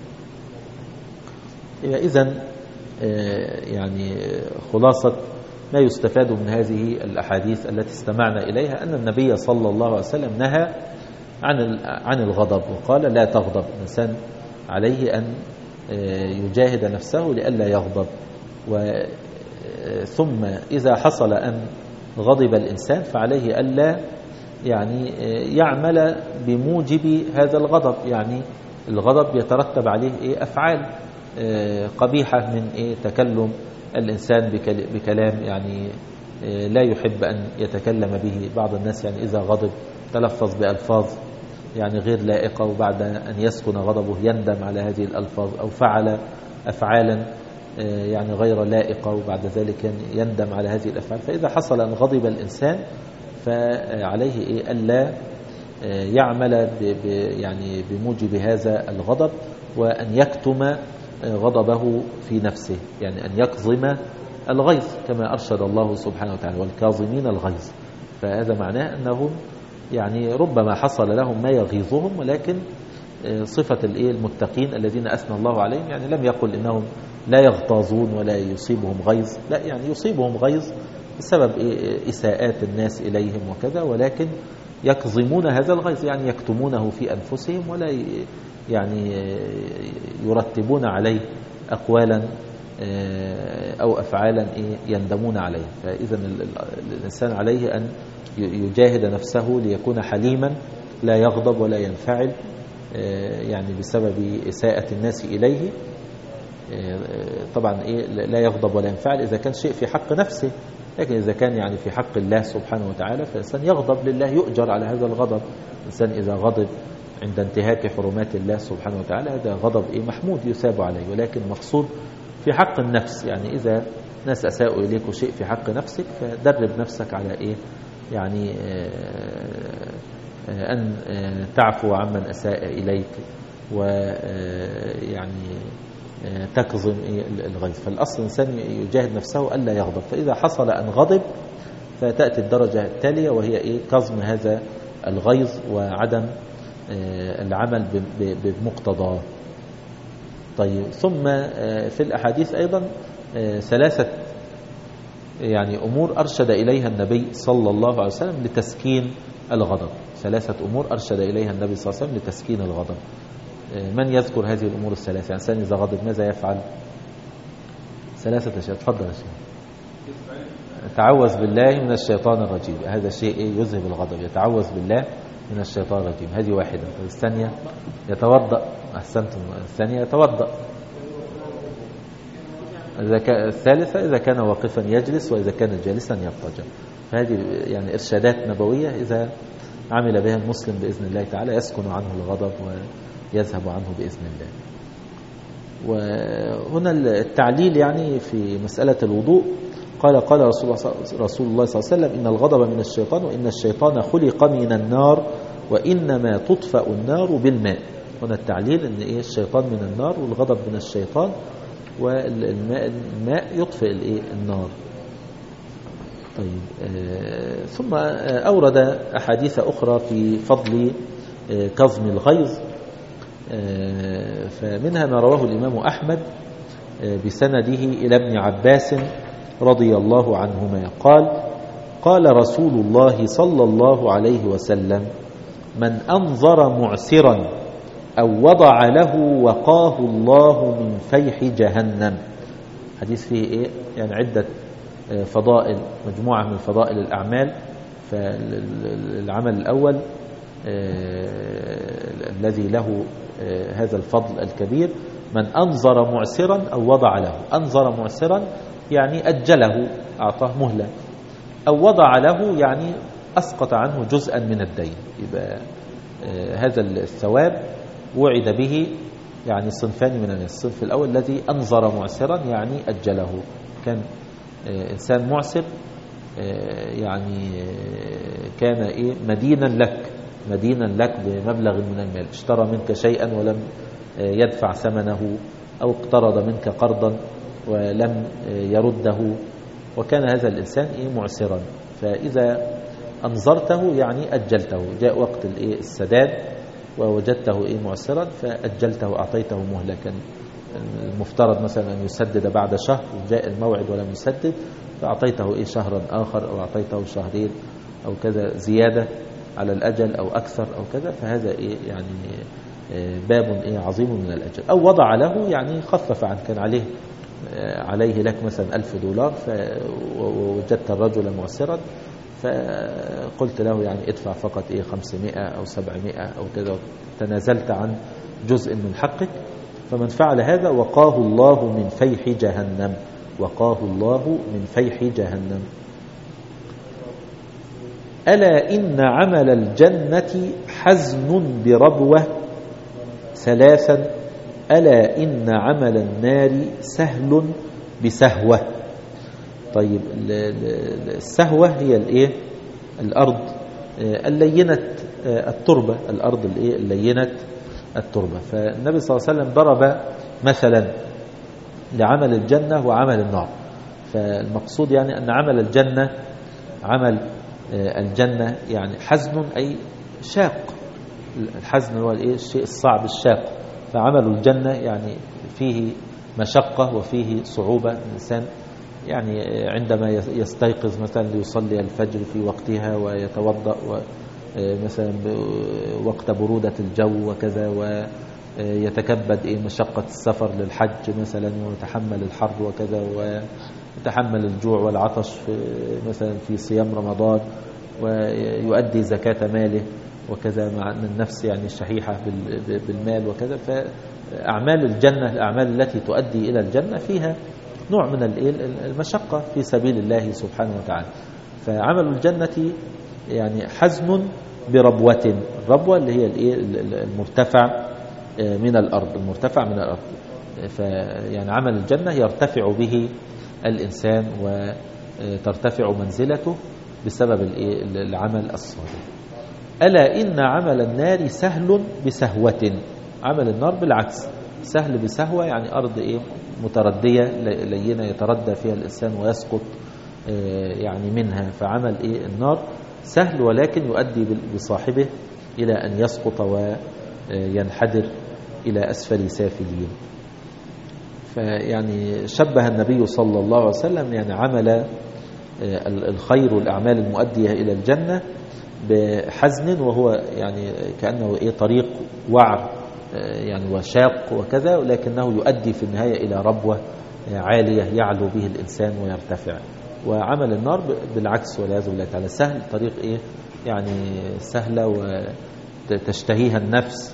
إذن يعني خلاصة ما يستفاد من هذه الأحاديث التي استمعنا إليها أن النبي صلى الله عليه وسلم نهى عن الغضب وقال: لا تغضب. الإنسان عليه أن يجاهد نفسه لئلا يغضب. ثم إذا حصل أن غضب الإنسان فعليه ألا يعني يعمل بموجب هذا الغضب. يعني الغضب يترتب عليه أفعال قبيحة من تكلم الإنسان بكلام يعني لا يحب أن يتكلم به. بعض الناس يعني إذا غضب تلفظ بألفاظ يعني غير لائقة، وبعد أن يسكن غضبه يندم على هذه الألفاظ، أو فعل أفعالا يعني غير لائقة وبعد ذلك يندم على هذه الأفعال. فإذا حصل أن غضب الإنسان فعليه ألا يعمل يعني بموجب هذا الغضب، وأن يكتم غضبه في نفسه، يعني أن يكظم الغيظ كما أرشد الله سبحانه وتعالى: والكاظمين الغيظ. فهذا معناه أنهم يعني ربما حصل لهم ما يغيظهم، ولكن صفة المتقين الذين أثنى الله عليهم يعني لم يقل إنهم لا يغتاظون ولا يصيبهم غيظ، لا، يعني يصيبهم غيظ بسبب إساءات الناس إليهم وكذا، ولكن يكظمون هذا الغيظ، يعني يكتمونه في أنفسهم ولا يعني يرتبون عليه أقوالا أو أفعالا يندمون عليه. فإذا الإنسان عليه أن يجاهد نفسه ليكون حليما لا يغضب ولا ينفعل يعني بسبب إساءة الناس إليه. طبعا لا يغضب ولا ينفعل إذا كان شيء في حق نفسه، لكن إذا كان يعني في حق الله سبحانه وتعالى فالإنسان يغضب لله، يؤجر على هذا الغضب. الإنسان إذا غضب عند انتهاك حرمات الله سبحانه وتعالى هذا غضب محمود يثاب عليه، ولكن مقصود في حق النفس. يعني إذا ناس أساءوا إليك شيء في حق نفسك فدرب نفسك على يعني أن تعفو عمن أساء إليك، ويعني تكظم الغيظ. فالأصل الإنسان يجاهد نفسه ألا يغضب. فإذا حصل أن غضب فتأتي الدرجة التالية وهي كظم هذا الغيظ وعدم العمل بمقتضاه. طيب، ثم في الأحاديث أيضا ثلاثة يعني أمور أرشد إليها النبي صلى الله عليه وسلم لتسكين الغضب. ثلاثة أمور أرشد إليها النبي صلى الله عليه وسلم لتسكين الغضب. من يذكر هذه الأمور الثلاثة؟ يعني إنسان إذا غضب ماذا يفعل؟ 3 أشياء. تفضل يا شيخ. تعوذ بالله من الشيطان الرجيم، هذا شيء يذهب الغضب، يتعوذ بالله من الشيطان الرجيم، هذه واحدة. الثانية يتوضأ، أحسنتم، الثانية يتوضأ. الثالثة إذا كان واقفا يجلس، وإذا كان جالسا يضطجع. هذه يعني إرشادات نبوية إذا عمل بها المسلم بإذن الله تعالى يسكن عنه الغضب ويذهب عنه بإذن الله. وهنا التعليل يعني في مسألة الوضوء، قال رسول الله صلى الله عليه وسلم: إن الغضب من الشيطان، وإن الشيطان خلق من النار، وإنما تطفأ النار بالماء. هنا التعليل أن الشيطان من النار والغضب من الشيطان، والماء يطفئ النار. طيب، ثم أورد أحاديث أخرى في فضل كظم الغيظ، فمنها ما رواه الإمام أحمد بسنده إلى ابن عباس رضي الله عنهما قال رسول الله صلى الله عليه وسلم: من أنظر معسرا أو وضع له وقاه الله من فيح جهنم. حديث فيه يعني عدة فضائل، مجموعة من فضائل الأعمال. فالعمل الأول الذي له هذا الفضل الكبير: من أنظر معسرا أو وضع له. أنظر معسرا يعني أجله، أعطاه مهلة، أو وضع له يعني أسقط عنه جزءا من الدين. يبقى هذا الثواب وعد به يعني صنفان من الناس. الصنف الأول الذي أنظر معسرا يعني أجله، كان إنسان معسر، يعني كان مدينا لك بمبلغ من المال، اشترى منك شيئا ولم يدفع ثمنه، أو اقترض منك قرضا ولم يرده، وكان هذا الإنسان معسرا. فإذا أنظرته يعني أجلته، جاء وقت السداد ووجدته معسرا فأجلته، أعطيته مهلة. كان المفترض مثلا أن يسدد بعد شهر، وجاء الموعد ولم يسدد، فأعطيته شهرا آخر، أو أعطيته شهرين أو كذا زيادة على الأجل أو أكثر أو كذا. فهذا يعني باب عظيم من الأجل. أو وضع له يعني خفف عنه، كان عليه لك مثلا $1000 ووجدت الرجل معسرا، فقلت له يعني ادفع فقط 500 أو 700 أو كذا، تنازلت عن جزء من حقك. فمن فعل هذا وقاه الله من فيح جهنم، وقاه الله من فيح جهنم. ألا إن عمل الجنة حزن بربوة 3، ألا إن عمل النار سهل بسهوة. طيب، السهوة هي الأرض اللينة التربة، الأرض اللينة التربة. فالنبي صلى الله عليه وسلم ضرب مثلا لعمل الجنة وعمل النار. فالمقصود يعني أن عمل الجنة يعني حزن، أي شاق. الحزن هو الشيء الصعب الشاق. فعمل الجنة يعني فيه مشقة وفيه صعوبة. الإنسان يعني عندما يستيقظ مثلا ليصلي الفجر في وقتها ويتوضأ مثلا وقت برودة الجو وكذا، ويتكبد مشقة السفر للحج مثلا، ويتحمل الحر وكذا، ويتحمل الجوع والعطش مثلا في صيام رمضان، ويؤدي زكاة ماله وكذا، مع أن النفس يعني شحيحة بالمال وكذا. فأعمال الجنة، الأعمال التي تؤدي إلى الجنة فيها نوع من المشقة في سبيل الله سبحانه وتعالى. فعمل الجنة يعني حزن بربوة. الربوة اللي هي المرتفع من الأرض، المرتفع من الأرض. فيعني عمل الجنة يرتفع به الإنسان وترتفع منزلته بسبب العمل الصالح. ألا إن عمل النار سهل بسهوة. عمل النار بالعكس، سهل بسهوة يعني أرض متردية لينة يتردى فيها الإنسان ويسقط يعني منها. فعمل النار سهل، ولكن يؤدي بصاحبه إلى أن يسقط وينحدر إلى أسفل سافلين. فيعني شبه النبي صلى الله عليه وسلم يعني عمل الخير والأعمال المؤدية إلى الجنة بحزن، وهو يعني كأنه طريق وعر يعني وشاق وكذا، ولكنه يؤدي في النهاية إلى ربوة عالية يعلو به الإنسان ويرتفع. وعمل النار بالعكس والعياذ بالله تعالى سهل، طريق يعني سهلة وتشتهيها النفس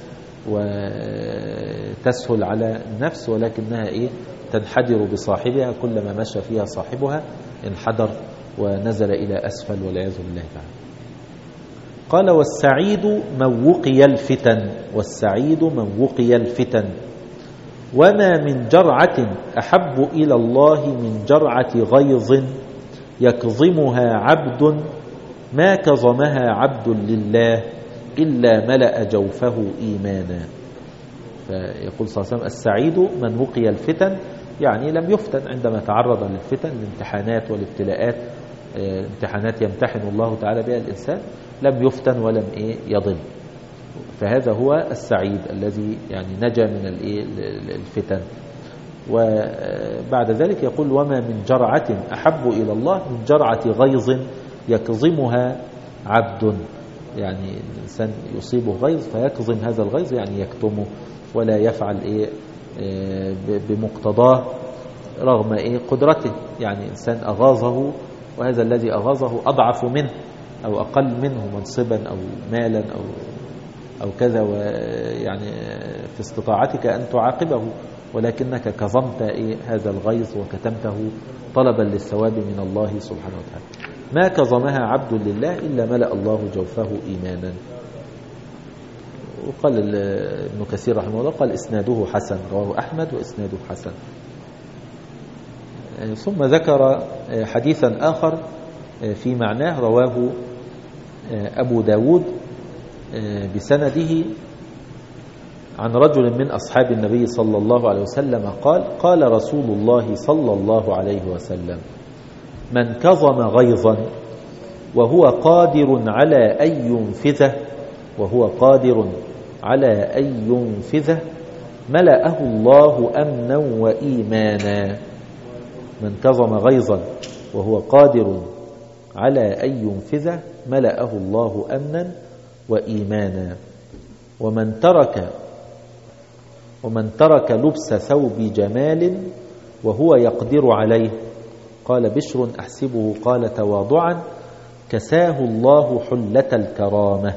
وتسهل على النفس، ولكنها تنحدر بصاحبها، كلما مشى فيها صاحبها انحدر ونزل إلى أسفل والعياذ بالله تعالى. قال والسعيد من وقي الفتن، والسعيد من وقي الفتن، وما من جرعة أحب إلى الله من جرعة غيظ يكظمها عبد ما كظمها عبد لله إلا ملأ جوفه إيمانا. فيقول صلى الله عليه وسلم السعيد من وقي الفتن، يعني لم يفتن عندما تعرض للفتن، الامتحانات والابتلاءات، امتحانات يمتحن الله تعالى بها الإنسان، لم يفتن ولم يضل. فهذا هو السعيد الذي يعني نجا من الفتن. وبعد ذلك يقول وما من جرعة أحب إلى الله من جرعة غيظ يكظمها عبد، يعني الإنسان يصيبه غيظ فيكظم هذا الغيظ، يعني يكتمه ولا يفعل بمقتضاه رغم قدرته. يعني إنسان أغاظه، وهذا الذي أغاظه أضعف منه أو أقل منه منصبا أو مالا أو كذا، ويعني في استطاعتك أن تعاقبه، ولكنك كظمت هذا الغيظ وكتمته طلبا للثواب من الله سبحانه وتعالى. ما كظمها عبد لله إلا ملأ الله جوفه إيمانا. وقال ابن كثير رحمه الله قال إسناده حسن، رواه أحمد وإسناده حسن. ثم ذكر حديثا آخر في معناه رواه أبو داود بسنده عن رجل من أصحاب النبي صلى الله عليه وسلم قال رسول الله صلى الله عليه وسلم من كظم غيظا وهو قادر على أن ينفذه ملأه الله أمنا وإيمانا. من كظم غيظا وهو قادر على أن ينفذه ملأه الله أمنا وإيمانا. ومن ترك لبس ثوب جمال وهو يقدر عليه، قال بشر أحسبه قال تواضعا كساه الله حلة الكرامة.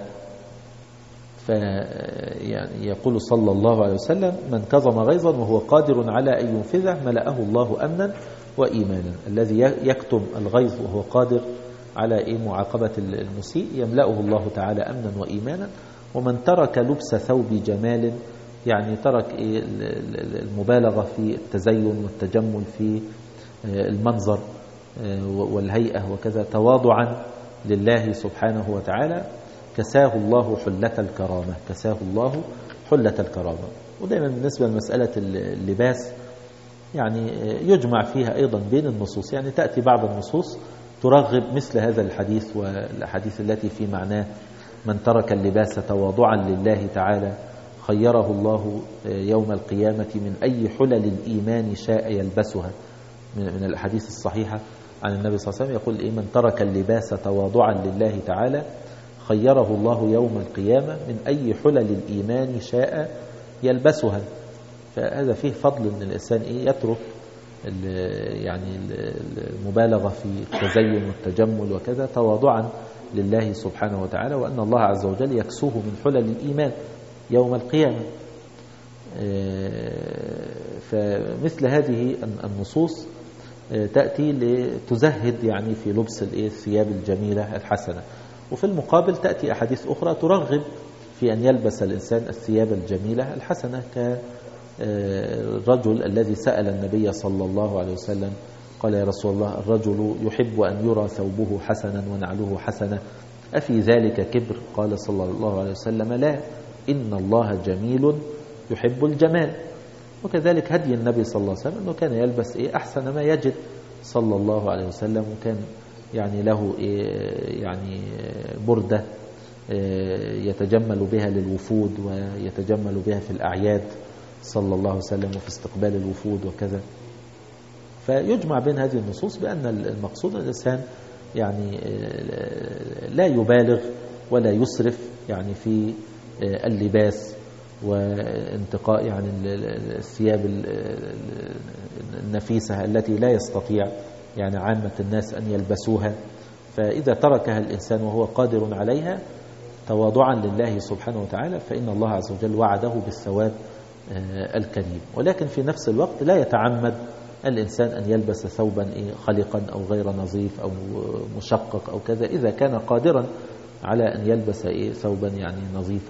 يعني يقول صلى الله عليه وسلم من كظم غيظا وهو قادر على أن ينفذه ملأه الله أمنا وإيمانا. الذي يكتم الغيظ وهو قادر على معاقبة المسيء يملأه الله تعالى أمنا وإيمانا. ومن ترك لبس ثوب جمال، يعني ترك المبالغة في التزين والتجمل في المنظر والهيئة وكذا تواضعا لله سبحانه وتعالى كساه الله حلة الكرامة، كساه الله حلة الكرامة. ودائما بالنسبة لمسألة اللباس يعني يجمع فيها أيضا بين النصوص، يعني تأتي بعض النصوص ترغب مثل هذا الحديث والأحاديث التي في معناه من ترك اللباس تواضعا لله تعالى خيره الله يوم القيامة من أي حلل الإيمان شاء يلبسها، من الأحاديث الصحيحة عن النبي صلى الله عليه وسلم يقول من ترك اللباس تواضعا لله تعالى خيره الله يوم القيامة من أي حلل الإيمان شاء يلبسها. فهذا فيه فضل أن الإنسان يترك يعني المبالغة في التزين والتجمل وكذا تواضعا لله سبحانه وتعالى، وأن الله عز وجل يكسوه من حلل الإيمان يوم القيامة. فمثل هذه النصوص تأتي لتزهد يعني في لبس الثياب الجميلة الحسنة. وفي المقابل تأتي أحاديث أخرى ترغب في أن يلبس الإنسان الثياب الجميلة الحسنة، كالرجل الذي سأل النبي صلى الله عليه وسلم قال يا رسول الله الرجل يحب أن يرى ثوبه حسنا ونعله حسنة أفي ذلك كبر؟ قال صلى الله عليه وسلم لا، إن الله جميل يحب الجمال. وكذلك هدي النبي صلى الله عليه وسلم أنه كان يلبس أحسن ما يجد صلى الله عليه وسلم، وكان يعني له يعني بردة يتجمل بها للوفود ويتجمل بها في الأعياد صلى الله عليه وسلم وفي استقبال الوفود وكذا. فيجمع بين هذه النصوص بأن المقصود الإنسان يعني لا يبالغ ولا يسرف يعني في اللباس، وانتقاء يعني الثياب النفيسة التي لا يستطيع يعني عامة الناس أن يلبسوها. فإذا تركها الإنسان وهو قادر عليها تواضعا لله سبحانه وتعالى فإن الله عز وجل وعده بالثواب الكريم. ولكن في نفس الوقت لا يتعمد الإنسان أن يلبس ثوبا خلقا أو غير نظيف أو مشقق أو كذا، إذا كان قادرا على أن يلبس ثوبا يعني نظيفا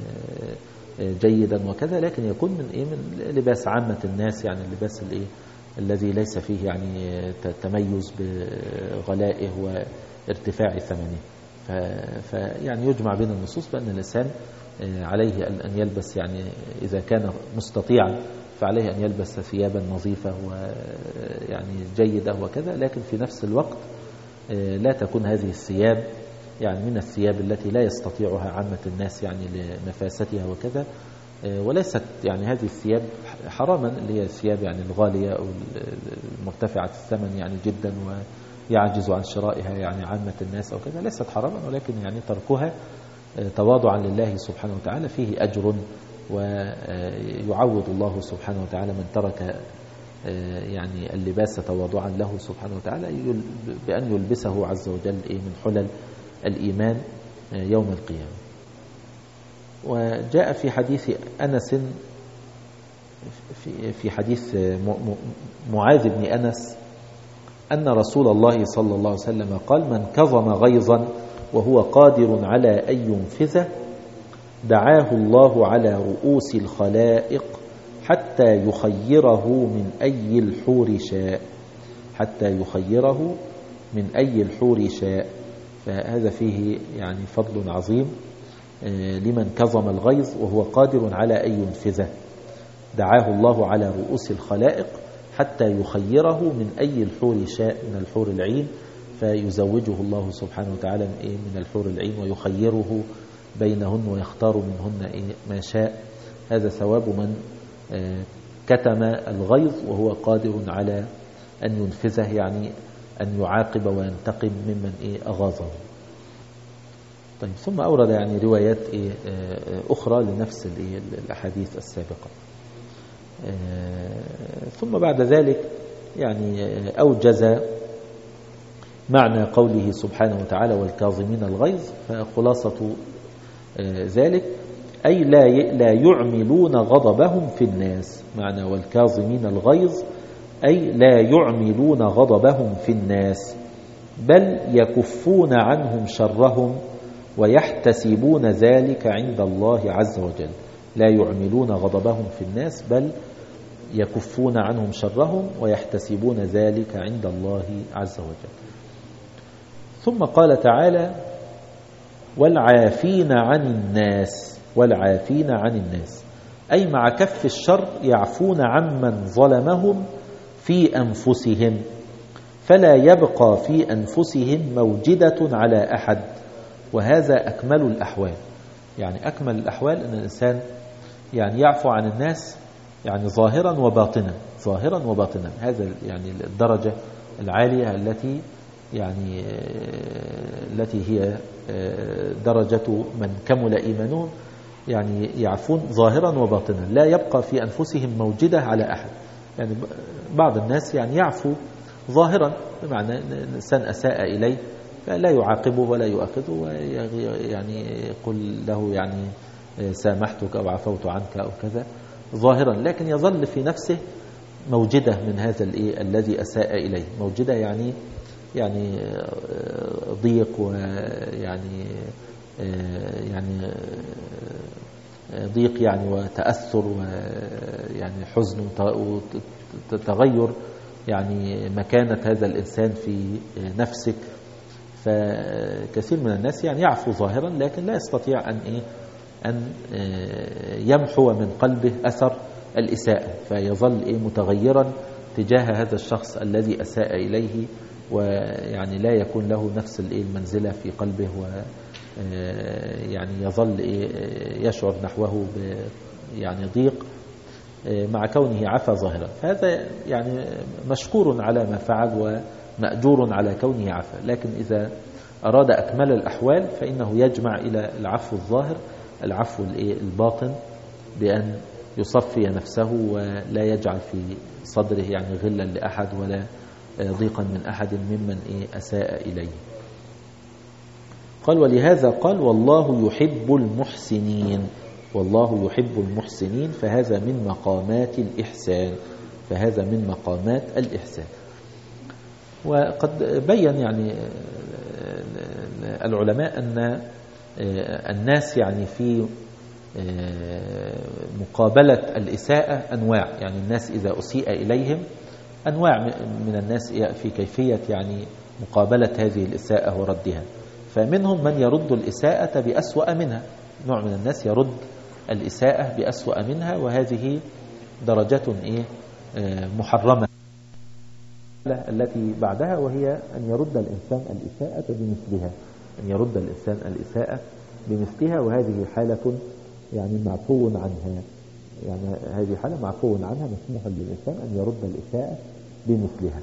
جيدا وكذا، لكن يكون من لباس عامة الناس، يعني اللباس الذي ليس فيه يعني تميز بغلائه وارتفاع ثمنه. فيعني يجمع بين النصوص بأن الإنسان عليه أن يلبس، يعني إذا كان مستطيعا فعليه أن يلبس ثيابا نظيفة ويعني جيدة وكذا، لكن في نفس الوقت لا تكون هذه الثياب يعني من الثياب التي لا يستطيعها عامة الناس يعني لنفاستها وكذا. وليست يعني هذه الثياب حراما، اللي هي الثياب يعني الغالية أو المرتفعة الثمن يعني جدا ويعجز عن شرائها يعني عامة الناس أو كذا، ليست حراما، ولكن يعني تركها تواضعا لله سبحانه وتعالى فيه أجر، ويعوض الله سبحانه وتعالى من ترك يعني اللباس تواضعا له سبحانه وتعالى بأن يلبسه عز وجل من حلل الإيمان يوم القيامة. وجاء في حديث أنس، في حديث معاذ بن أنس أن رسول الله صلى الله عليه وسلم قال: من كظم غيظا وهو قادر على أن ينفذه دعاه الله على رؤوس الخلائق حتى يخيره من أي الحور شاء، حتى يخيره من أي الحور شاء. فهذا فيه يعني فضل عظيم لمن كظم الغيظ وهو قادر على أن ينفذه، دعاه الله على رؤوس الخلائق حتى يخيره من أي الحور شاء من الحور العين، فيزوجه الله سبحانه وتعالى من الحور العين ويخيره بينهن ويختار منهن ما شاء. هذا ثواب من كتم الغيظ وهو قادر على أن ينفذه، يعني أن يعاقب وينتقم ممن أغاظه. طيب، ثم أورد يعني روايات أخرى لنفس الأحاديث السابقة. ثم بعد ذلك يعني أوجز معنى قوله سبحانه وتعالى: والكاظمين الغيظ. فخلاصة ذلك أي لا يعملون غضبهم في الناس. معنى والكاظمين الغيظ أي لا يعملون غضبهم في الناس، بل يكفون عنهم شرهم ويحتسبون ذلك عند الله عز وجل. لا يعملون غضبهم في الناس بل يكفون عنهم شرهم ويحتسبون ذلك عند الله عز وجل. ثم قال تعالى: والعافين عن الناس. والعافين عن الناس أي مع كف الشر يعفون عمن ظلمهم في أنفسهم، فلا يبقى في أنفسهم موجدة على أحد. وهذا أكمل الأحوال. يعني أكمل الأحوال أن الإنسان يعني يعفو عن الناس يعني ظاهرا وباطنا، ظاهرا وباطنا. هذا يعني الدرجة العالية التي يعني التي هي درجة من كمل إيمانهم، يعني يعفون ظاهرا وباطنا، لا يبقى في أنفسهم موجدة على أحد. يعني بعض الناس يعني يعفو ظاهرا، بمعنى أن الإنسان أساء إليه فلا يعاقبه ولا يؤاخذه، ويعني يقول له يعني سامحتك أو عفوت عنك أو كذا ظاهرا، لكن يظل في نفسه موجدة من هذا الذي أساء إليه، موجدة يعني ضيق ويعني ضيق يعني وتأثر ويعني حزن وتغير يعني مكانة هذا الإنسان في نفسك. فكثير من الناس يعني يعفو ظاهرا لكن لا يستطيع أن يمحو من قلبه أثر الإساءة، فيظل متغيرا تجاه هذا الشخص الذي أساء إليه، ويعني لا يكون له نفس المنزلة في قلبه، ويعني يظل يشعر نحوه يعني ضيق مع كونه عفا ظاهرا. فهذا يعني مشكور على ما فعل ومأجور على كونه عفا، لكن إذا أراد أكمل الأحوال فإنه يجمع إلى العفو الظاهر، العفو الباطن، بأن يصفي نفسه ولا يجعل في صدره يعني غلا لأحد ولا ضيقا من أحد ممن أساء إليه. قال ولهذا قال والله يحب المحسنين، والله يحب المحسنين، فهذا من مقامات الإحسان، فهذا من مقامات الإحسان. وقد بين يعني العلماء أن الناس يعني في مقابلة الإساءة أنواع، يعني الناس إذا أسيء إليهم أنواع من الناس في كيفية يعني مقابلة هذه الإساءة وردها. فمنهم من يرد الإساءة بأسوأ منها، نوع من الناس يرد الإساءة بأسوأ منها، وهذه درجة محرمة التي بعدها، وهي أن يرد الإنسان الإساءة بمثلها، أن يرد الإنسان الإساءة بمثلها، وهذه حالة يعني معفو عنها، يعني هذه حالة معفو عنها، مسموح للإنسان أن يرد الإساءة بمثلها.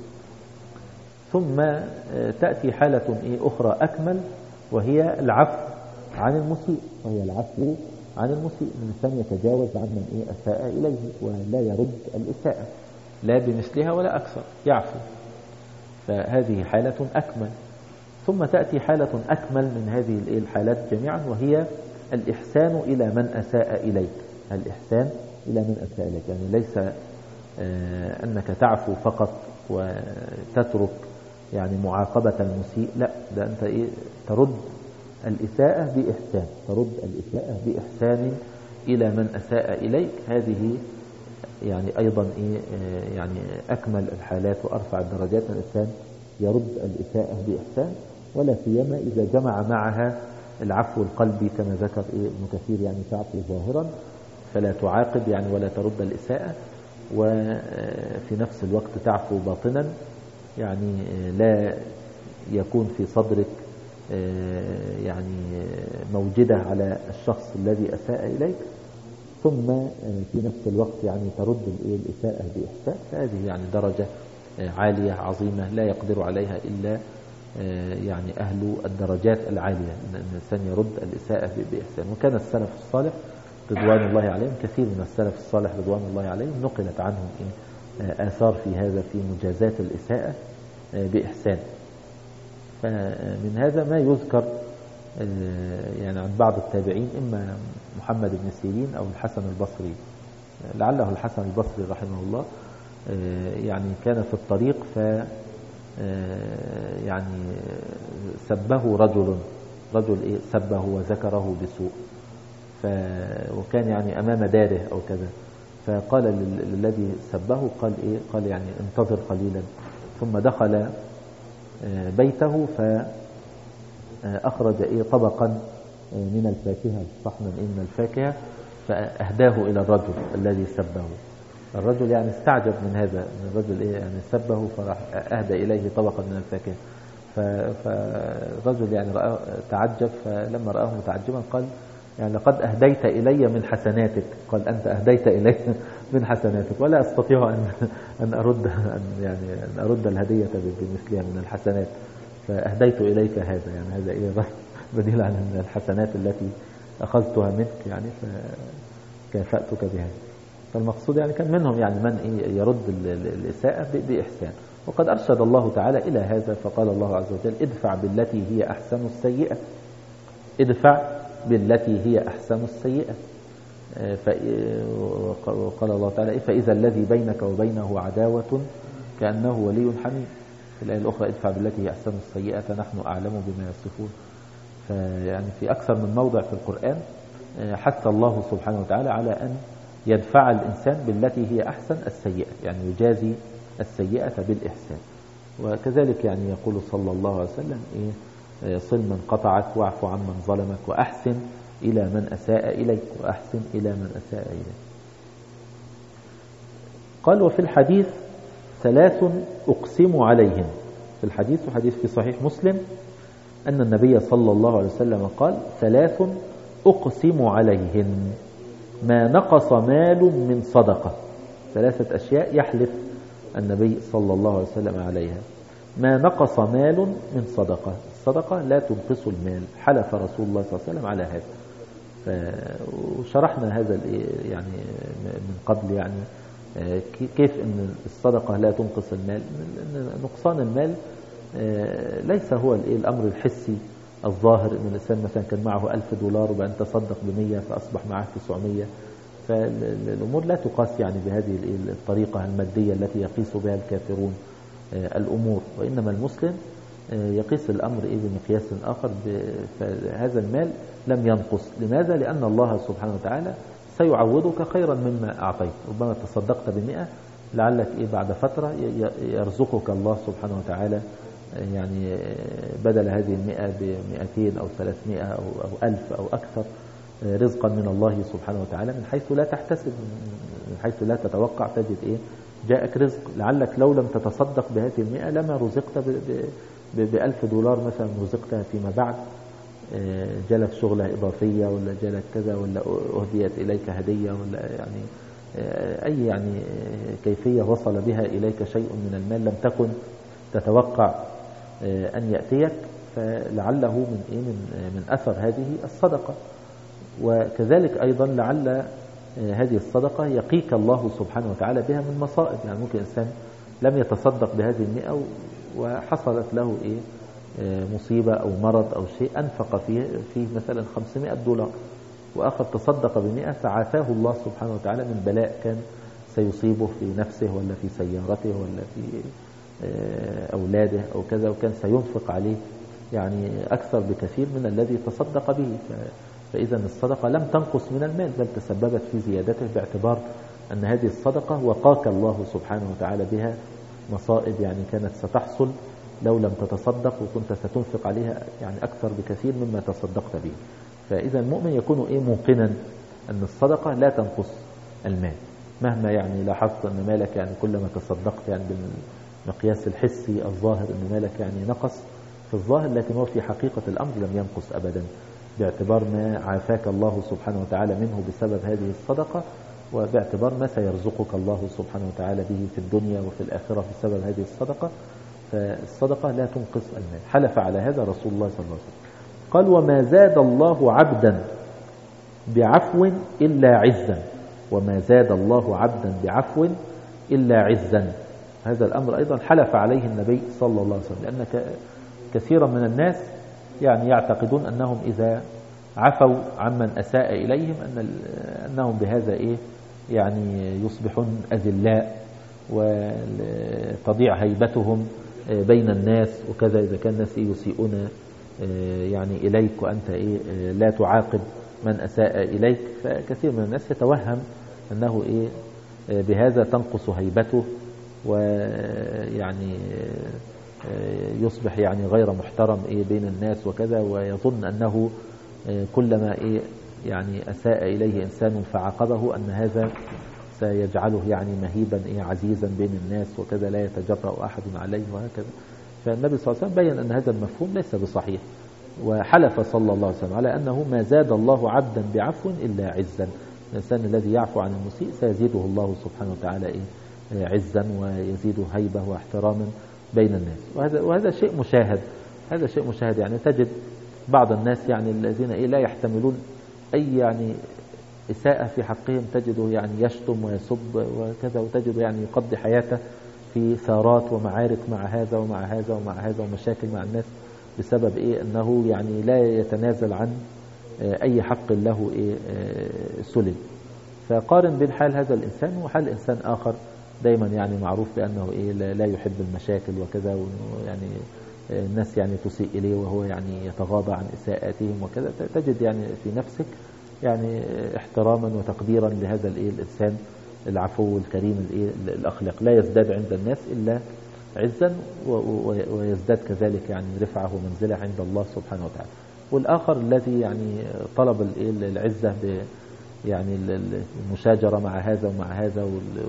ثم تأتي حالة أخرى أكمل، وهي العفو عن المسيء، وهي العفو عن المسيء، الإنسان يتجاوز عن من أساء إليه ولا يرد الإساءة لا بمثلها ولا أكثر، يعفو، فهذه حالة أكمل. ثم تأتي حالة أكمل من هذه الحالات جميعا، وهي الإحسان إلى من أساء إليك، الإحسان إلى من أساء إليك، يعني ليس أنك تعفو فقط وتترك يعني معاقبة المسيء، لا، ده أنت ترد الإساءة بإحسان، ترد الإساءة بإحسان إلى من أساء إليك. هذه يعني أيضا يعني أكمل الحالات وأرفع الدرجات، من الإنسان يرد الإساءة بإحسان، ولا سيما إذا جمع معها العفو القلبي كما ذكر ابن كثير، يعني تعفو ظاهرا فلا تعاقب يعني ولا ترد الإساءة، وفي نفس الوقت تعفو باطنا، يعني لا يكون في صدرك يعني موجدة على الشخص الذي أساء إليك، ثم في نفس الوقت يعني ترد الإساءة بإحسان. فهذه يعني درجة عالية عظيمة لا يقدر عليها إلا يعني أهل الدرجات العالية، أن الإنسان يرد الإساءة بإحسان. وكان السلف الصالح رضوان الله عليهم، كثير من السلف الصالح رضوان الله عليهم نقلت عنهم آثار في هذا، في مجازات الإساءة بإحسان. فمن هذا ما يذكر يعني عن بعض التابعين، إما محمد بن سيرين أو الحسن البصري، لعله الحسن البصري رحمه الله، يعني كان في الطريق ف يعني سبه رجل سبه وذكره بسوء، وكان يعني أمام داره أو كذا، فقال للذي سبه قال يعني انتظر قليلا، ثم دخل بيته فأخرج طبقا من الفاكهة، صحنا من الفاكهة، فأهداه إلى الرجل الذي سبه. الرجل يعني استعجب من هذا، من الرجل يعني سبه فراح أهدى إليه طبقا من الفاكهة، فالرجل يعني تعجب، فلما رآه متعجبا قال يعني لقد أهديت إلي من حسناتك، قال أنت أهديت إلي من حسناتك، ولا أستطيع أن أرد الهدية بمثلها من الحسنات، فأهديت إليك هذا، يعني هذا بديل عن الحسنات التي أخذتها منك، يعني فكافأتك بها. فالمقصود يعني كان منهم يعني من يرد الإساءة بإحسان. وقد أرشد الله تعالى إلى هذا، فقال الله عز وجل ادفع بالتي هي أحسن السيئة، ادفع بالتي هي أحسن السيئة. وقال الله تعالى فإذا الذي بينك وبينه عداوة كأنه ولي حميم. في الآية الأخرى ادفع بالتي هي أحسن السيئة نحن أعلم بما يصفون. فيعني في أكثر من موضع في القرآن حث الله سبحانه وتعالى على أن يدفع الإنسان بالتي هي أحسن السيئة، يعني يجازي السيئة بالإحسان. وكذلك يعني يقول صلى الله عليه وسلم صل من قطعك واعف عن من ظلمك وأحسن إلى من أساء إليك، وأحسن إلى من أساء إليك. قال وفي الحديث 3 أقسم عليهم، في الحديث وحديث في صحيح مسلم أن النبي صلى الله عليه وسلم قال 3 أقسم عليهن ما نقص مال من صدقة. 3 أشياء يحلف النبي صلى الله عليه وسلم عليها، ما نقص مال من صدقة، الصدقة لا تنقص المال، حلف رسول الله صلى الله عليه وسلم على هذا. وشرحنا هذا يعني من قبل، يعني كيف ان الصدقة لا تنقص المال. نقصان المال ليس هو الأمر الحسي الظاهر، ان الإنسان مثلا كان معه $1000 وبعدين تصدق ب100 فأصبح معه 900. فالأمور لا تقاس يعني بهذه الطريقة المادية التي يقيس بها الكافرون الأمور، وإنما المسلم يقيس الأمر بمقياس آخر. فهذا المال لم ينقص. لماذا؟ لأن الله سبحانه وتعالى سيعوضك خيرا مما أعطيت. ربما تصدقت ب100 لعلك بعد فترة يرزقك الله سبحانه وتعالى يعني بدل هذه 100 ب200 أو 300 أو 1000 أو أكثر، رزقا من الله سبحانه وتعالى من حيث لا تحتسب، من حيث لا تتوقع. تجد جاءك رزق. لعلك لو لم تتصدق بهذه 100 لما رزقت $1000 مثلا، رزقتها فيما بعد، جالك شغلة إضافية ولا جالك كذا ولا أهديت إليك هدية ولا يعني أي يعني كيفية وصل بها إليك شيء من المال لم تكن تتوقع أن يأتيك، فلعله من أثر هذه الصدقة. وكذلك أيضا لعل هذه الصدقة يقيك الله سبحانه وتعالى بها من مصائب. يعني ممكن إنسان لم يتصدق بهذه 100 وحصلت له مصيبة أو مرض أو شيء أنفق فيه مثلا $500، وآخر تصدق ب100 فعافاه الله سبحانه وتعالى من بلاء كان سيصيبه في نفسه ولا في سيارته ولا في أولاده أو كذا، وكان سينفق عليه يعني أكثر بكثير من الذي تصدق به. فإذا الصدقة لم تنقص من المال، بل تسببت في زيادته، باعتبار أن هذه الصدقة وقاك الله سبحانه وتعالى بها مصائب يعني كانت ستحصل لو لم تتصدق، وكنت ستنفق عليها يعني أكثر بكثير مما تصدقت به. فإذا المؤمن يكون موقنا أن الصدقة لا تنقص المال، مهما يعني لاحظت أن مالك يعني كلما تصدقت يعني بالمقياس الحسي الظاهر أن مالك يعني نقص في الظاهر، لكن هو في حقيقة الأمر لم ينقص أبدا، باعتبار ما عافاك الله سبحانه وتعالى منه بسبب هذه الصدقة، وباعتبار ما سيرزقك الله سبحانه وتعالى به في الدنيا وفي الآخرة بسبب هذه الصدقة. فالصدقة لا تنقص المال. حلف على هذا رسول الله صلى الله عليه وسلم. قال: وما زاد الله عبدا بعفو إلا عزا. وما زاد الله عبدا بعفو إلا عزا. هذا الأمر أيضا حلف عليه النبي صلى الله عليه وسلم، لأن كثيرا من الناس يعني يعتقدون أنهم إذا عفوا عمن أساء إليهم أنهم بهذا يعني يصبحون أذلاء وتضيع هيبتهم بين الناس وكذا، إذا كان الناس يسيئون يعني إليك وأنت لا تعاقب من أساء إليك. فكثير من الناس يتوهم أنه بهذا تنقص هيبته ويعني يصبح يعني غير محترم بين الناس وكذا، ويظن أنه كلما يعني أساء إليه إنسان فعاقبه أن هذا سيجعله يعني مهيبا عزيزا بين الناس وكذا، لا يتجرأ أحد عليه وهكذا. فالنبي صلى الله عليه وسلم بين أن هذا المفهوم ليس بصحيح، وحلف صلى الله عليه وسلم على أنه ما زاد الله عبدا بعفو إلا عزا. الإنسان الذي يعفو عن المسيء سيزيده الله سبحانه وتعالى عزا، ويزيده هيبة واحتراما بين الناس. وهذا شيء مشاهد، هذا شيء مشاهد. يعني تجد بعض الناس يعني الذين لا يحتملون أي يعني إساءة في حقهم، تجده يعني يشتم ويسب وكذا، وتجده يعني يقضي حياته في ثارات ومعارك مع هذا ومع هذا ومع هذا ومشاكل مع الناس بسبب أنه يعني لا يتنازل عن أي حق له سلب. فقارن بين حال هذا الإنسان وحال إنسان آخر دايما يعني معروف بأنه لا يحب المشاكل وكذا، وأنه يعني الناس يعني تسيء إليه وهو يعني يتغاضى عن إساءاتهم وكذا. تجد يعني في نفسك يعني احتراما وتقديرا لهذا الإنسان العفو الكريم الأخلاق، لا يزداد عند الناس إلا عزا، ويزداد كذلك يعني رفعه ومنزله عند الله سبحانه وتعالى. والآخر الذي يعني طلب العزة يعني المشاجرة مع هذا ومع هذا،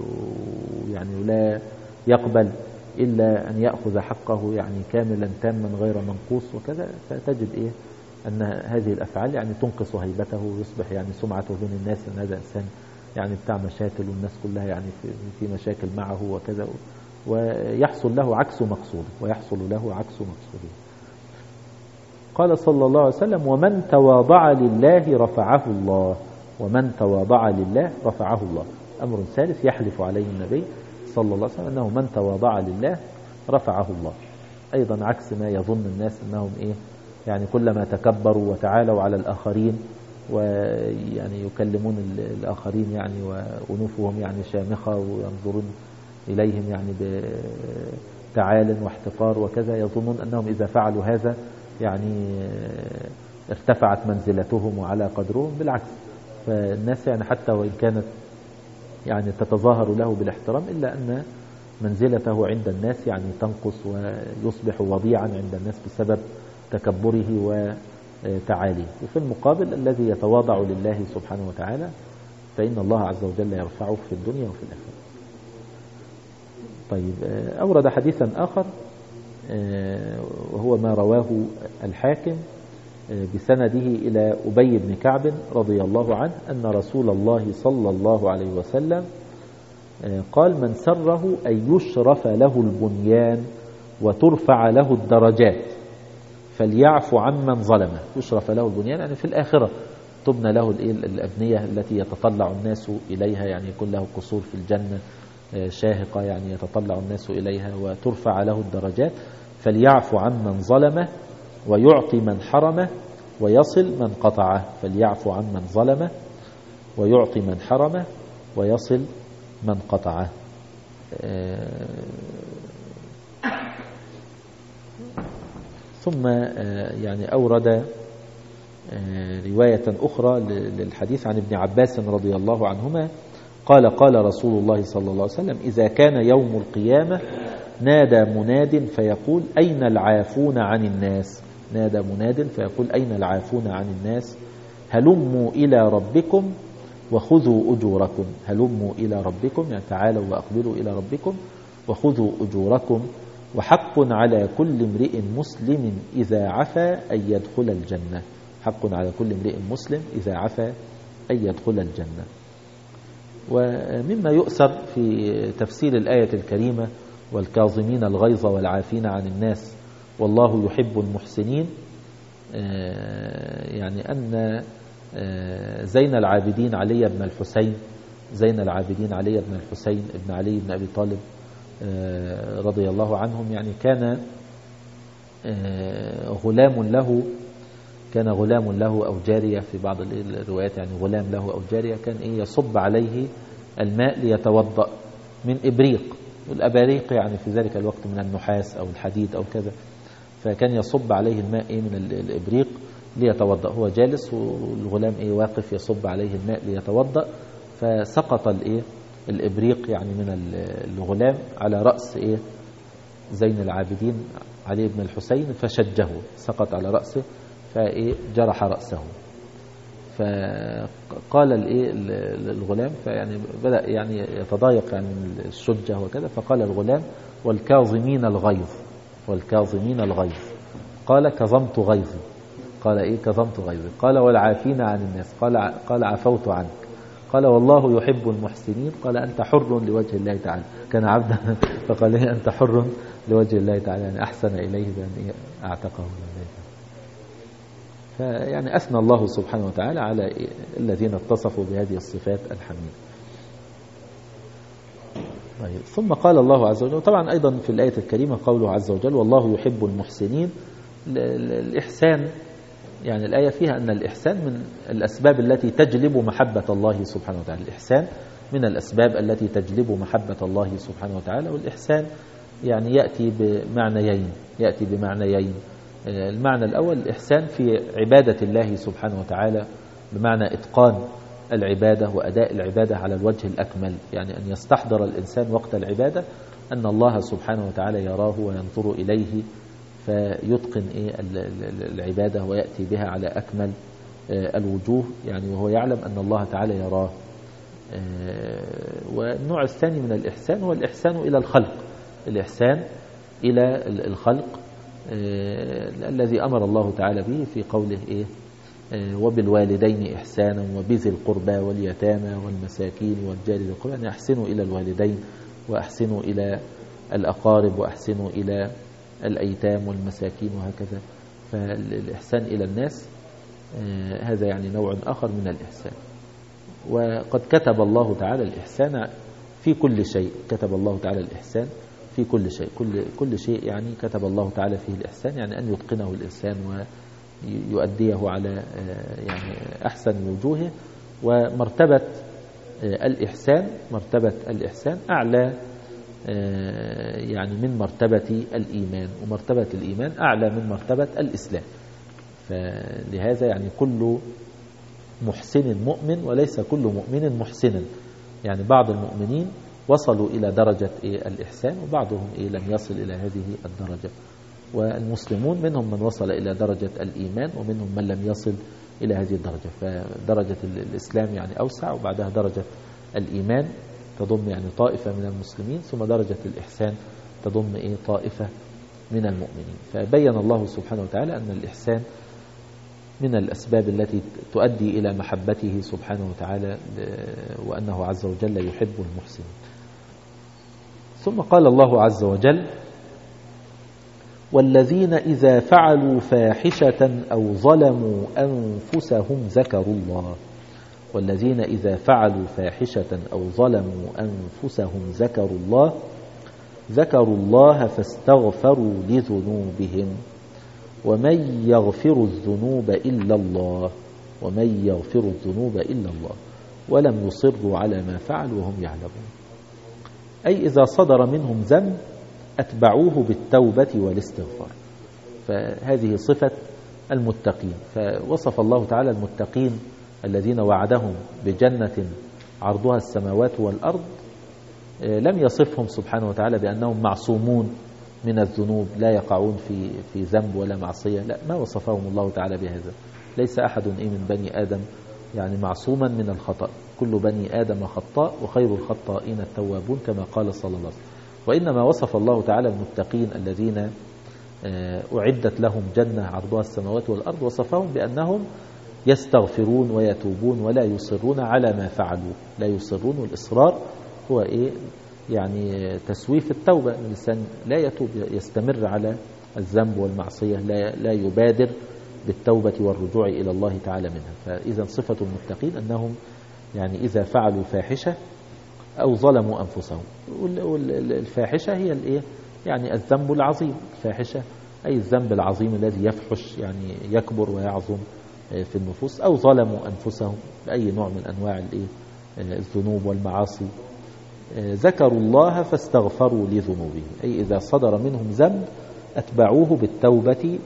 ويعني لا يقبل إلا أن يأخذ حقه يعني كاملا تاما غير منقوص وكذا، فتجد أن هذه الأفعال يعني تنقص هيبته، ويصبح يعني سمعته بين الناس أن هذا إنسان يعني بتاع مشاكل، والناس كلها يعني في مشاكل معه وكذا، ويحصل له عكس مقصوده. قال صلى الله عليه وسلم ومن تواضع لله رفعه الله، ومن تواضع لله رفعه الله. أمر ثالث يحلف عليه النبي صلى الله عليه وسلم أنه من تواضع لله رفعه الله. أيضا عكس ما يظن الناس أنهم يعني كلما تكبروا وتعالوا على الآخرين ويعني يكلمون الآخرين يعني وأنوفهم يعني شامخة وينظرون إليهم يعني بتعال واحتقار وكذا، يظنون أنهم إذا فعلوا هذا يعني ارتفعت منزلتهم وعلى قدرهم. بالعكس، فالناس يعني حتى وإن كانت يعني تتظاهر له بالاحترام إلا أن منزلته عند الناس يعني تنقص ويصبح وضيعا عند الناس بسبب تكبره وتعاليه. وفي المقابل الذي يتواضع لله سبحانه وتعالى فإن الله عز وجل يرفعه في الدنيا وفي الآخرة. طيب، أورد حديثا آخر وهو ما رواه الحاكم بسنده إلى أبي بن كعب رضي الله عنه أن رسول الله صلى الله عليه وسلم قال من سره أن يشرف له البنيان وترفع له الدرجات فليعف عمن ظلمه. يشرف له البنيان يعني في الآخرة تبنى له الأبنية التي يتطلع الناس إليها، يعني يكون له قصور في الجنة شاهقة يعني يتطلع الناس إليها، وترفع له الدرجات. فليعف عمن ظلمه ويعطي من حرمه ويصل من قطعه. فليعف عمن ظلمه ويعطي من حرمه ويصل من قطعه. ثم يعني أورد رواية أخرى للحديث عن ابن عباس رضي الله عنهما قال قال رسول الله صلى الله عليه وسلم إذا كان يوم القيامة نادى مناد فيقول أين العافون عن الناس. نادى مناد فيقول أين العافون عن الناس هلموا إلى ربكم وخذوا أجوركم. هلموا إلى ربكم يعني تعالوا وأقبلوا إلى ربكم وخذوا أجوركم وحق على كل امرئ مسلم إذا عفا أن يدخل الجنة. حق على كل امرئ مسلم إذا عفا أن يدخل الجنة. ومما يؤثر في تفسير الآية الكريمة والكاظمين الغيظ والعافين عن الناس والله يحب المحسنين يعني أن زين العابدين علي بن الحسين زين العابدين علي بن الحسين ابن علي بن أبي طالب رضي الله عنهم يعني كان غلام له أو جارية في بعض الروايات يعني غلام له أو جارية كان يصب عليه الماء ليتوضأ من إبريق، والأباريق يعني في ذلك الوقت من النحاس أو الحديد أو كذا، فكان يصب عليه الماء من الإبريق ليتوضأ. هو جالس والغلام واقف يصب عليه الماء ليتوضأ، فسقط الإبريق يعني من الغلام على رأس زين العابدين علي بن الحسين فشجه، سقط على رأسه فجرح رأسه. فقال الغلام فيعني بدأ يعني يتضايق يعني من الشجة وكذا، فقال الغلام والكاظمين الغيظ قال كظمت غيظي. قال كظمت غيظي. قال والعافين عن الناس قال عفوت عنك. قال والله يحب المحسنين. قال أنت حر لوجه الله تعالى. كان عبدا فقال أنت حر لوجه الله تعالى يعني أحسن إليه بأن أعتقه من ذلك. فيعني أثنى الله سبحانه وتعالى على الذين اتصفوا بهذه الصفات الحميدة. طيب. ثم قال الله عز وجل طبعا أيضا في الآية الكريمة قوله عز وجل والله يحب المحسنين. الإحسان يعني الآية فيها أن الإحسان من الأسباب التي تجلب محبة الله سبحانه وتعالى. الإحسان من الأسباب التي تجلب محبة الله سبحانه وتعالى. والإحسان يعني يأتي بمعنيين. المعنى الأول الإحسان في عبادة الله سبحانه وتعالى بمعنى إتقان العبادة وأداء العبادة على الوجه الأكمل، يعني أن يستحضر الإنسان وقت العبادة أن الله سبحانه وتعالى يراه وينظر إليه فيتقن العبادة ويأتي بها على أكمل الوجوه يعني وهو يعلم أن الله تعالى يراه. والنوع الثاني من الإحسان هو الإحسان إلى الخلق. الإحسان إلى الخلق الذي أمر الله تعالى به في قوله وبالوالدين إحسانا وبذي القربى واليتامى والمساكين والجار ذي القربى، يعني أحسنوا إلى الوالدين وأحسنوا إلى الأقارب وأحسنوا إلى الأيتام والمساكين وهكذا. فالإحسان إلى الناس هذا يعني نوع آخر من الإحسان. وقد كتب الله تعالى الإحسان في كل شيء، كتب الله تعالى الإحسان في كل شيء، كل شيء يعني كتب الله تعالى فيه الإحسان، يعني أن يتقنه الإنسان ويؤديه على يعني أحسن وجوهه. ومرتبة الإحسان، مرتبة الإحسان أعلى يعني من مرتبة الإيمان، ومرتبة الإيمان أعلى من مرتبة الإسلام. فلهذا يعني كل محسن مؤمن وليس كل مؤمن محسنا، يعني بعض المؤمنين وصلوا إلى درجة الإحسان وبعضهم لم يصل إلى هذه الدرجة. والمسلمون منهم من وصل إلى درجة الإيمان ومنهم من لم يصل إلى هذه الدرجة. فدرجة الإسلام يعني أوسع، وبعدها درجة الإيمان تضم يعني طائفة من المسلمين، ثم درجة الإحسان تضم طائفة من المؤمنين. فبين الله سبحانه وتعالى أن الإحسان من الأسباب التي تؤدي إلى محبته سبحانه وتعالى، وأنه عز وجل يحب المحسنين. ثم قال الله عز وجل: والذين إذا فعلوا فاحشة أو ظلموا أنفسهم ذكروا الله. والذين إذا فعلوا فاحشة أو ظلموا أنفسهم ذكروا الله فاستغفروا لذنوبهم ومن يغفر الذنوب إلا الله ولم يصروا على ما فعلوا وهم يعلمون. أي إذا صدر منهم ذنب أتبعوه بالتوبة والاستغفار. فهذه صفة المتقين. فوصف الله تعالى المتقين الذين وعدهم بجنة عرضها السماوات والأرض، لم يصفهم سبحانه وتعالى بأنهم معصومون من الذنوب، لا يقعون في ذنب ولا معصية، لا، ما وصفهم الله تعالى بهذا. ليس أحد من بني آدم يعني معصوما من الخطأ، كل بني آدم خطاء وخير الخطائين التوابون كما قال صلى الله عليه وسلم. وإنما وصف الله تعالى المتقين الذين أعدت لهم جنة عرضها السماوات والأرض، وصفهم بأنهم يستغفرون ويتوبون ولا يصرون على ما فعلوا. لا يصرون، والإصرار هو يعني تسويف التوبة. الإنسان لا يتوب، يستمر على الذنب والمعصية، لا يبادر بالتوبة والرجوع إلى الله تعالى منها. فإذا صفة المتقين أنهم يعني إذا فعلوا فاحشة أو ظلموا أنفسهم. والفاحشة هي يعني الذنب العظيم. الفاحشة أي الذنب العظيم الذي يفحش، يعني يكبر ويعظم في النفوس. أو ظلموا أنفسهم بأي نوع من أنواع الذنوب والمعاصي. ذكروا الله فاستغفروا لذنوبهم، أي إذا صدر منهم ذنب أتبعوه بالتوبة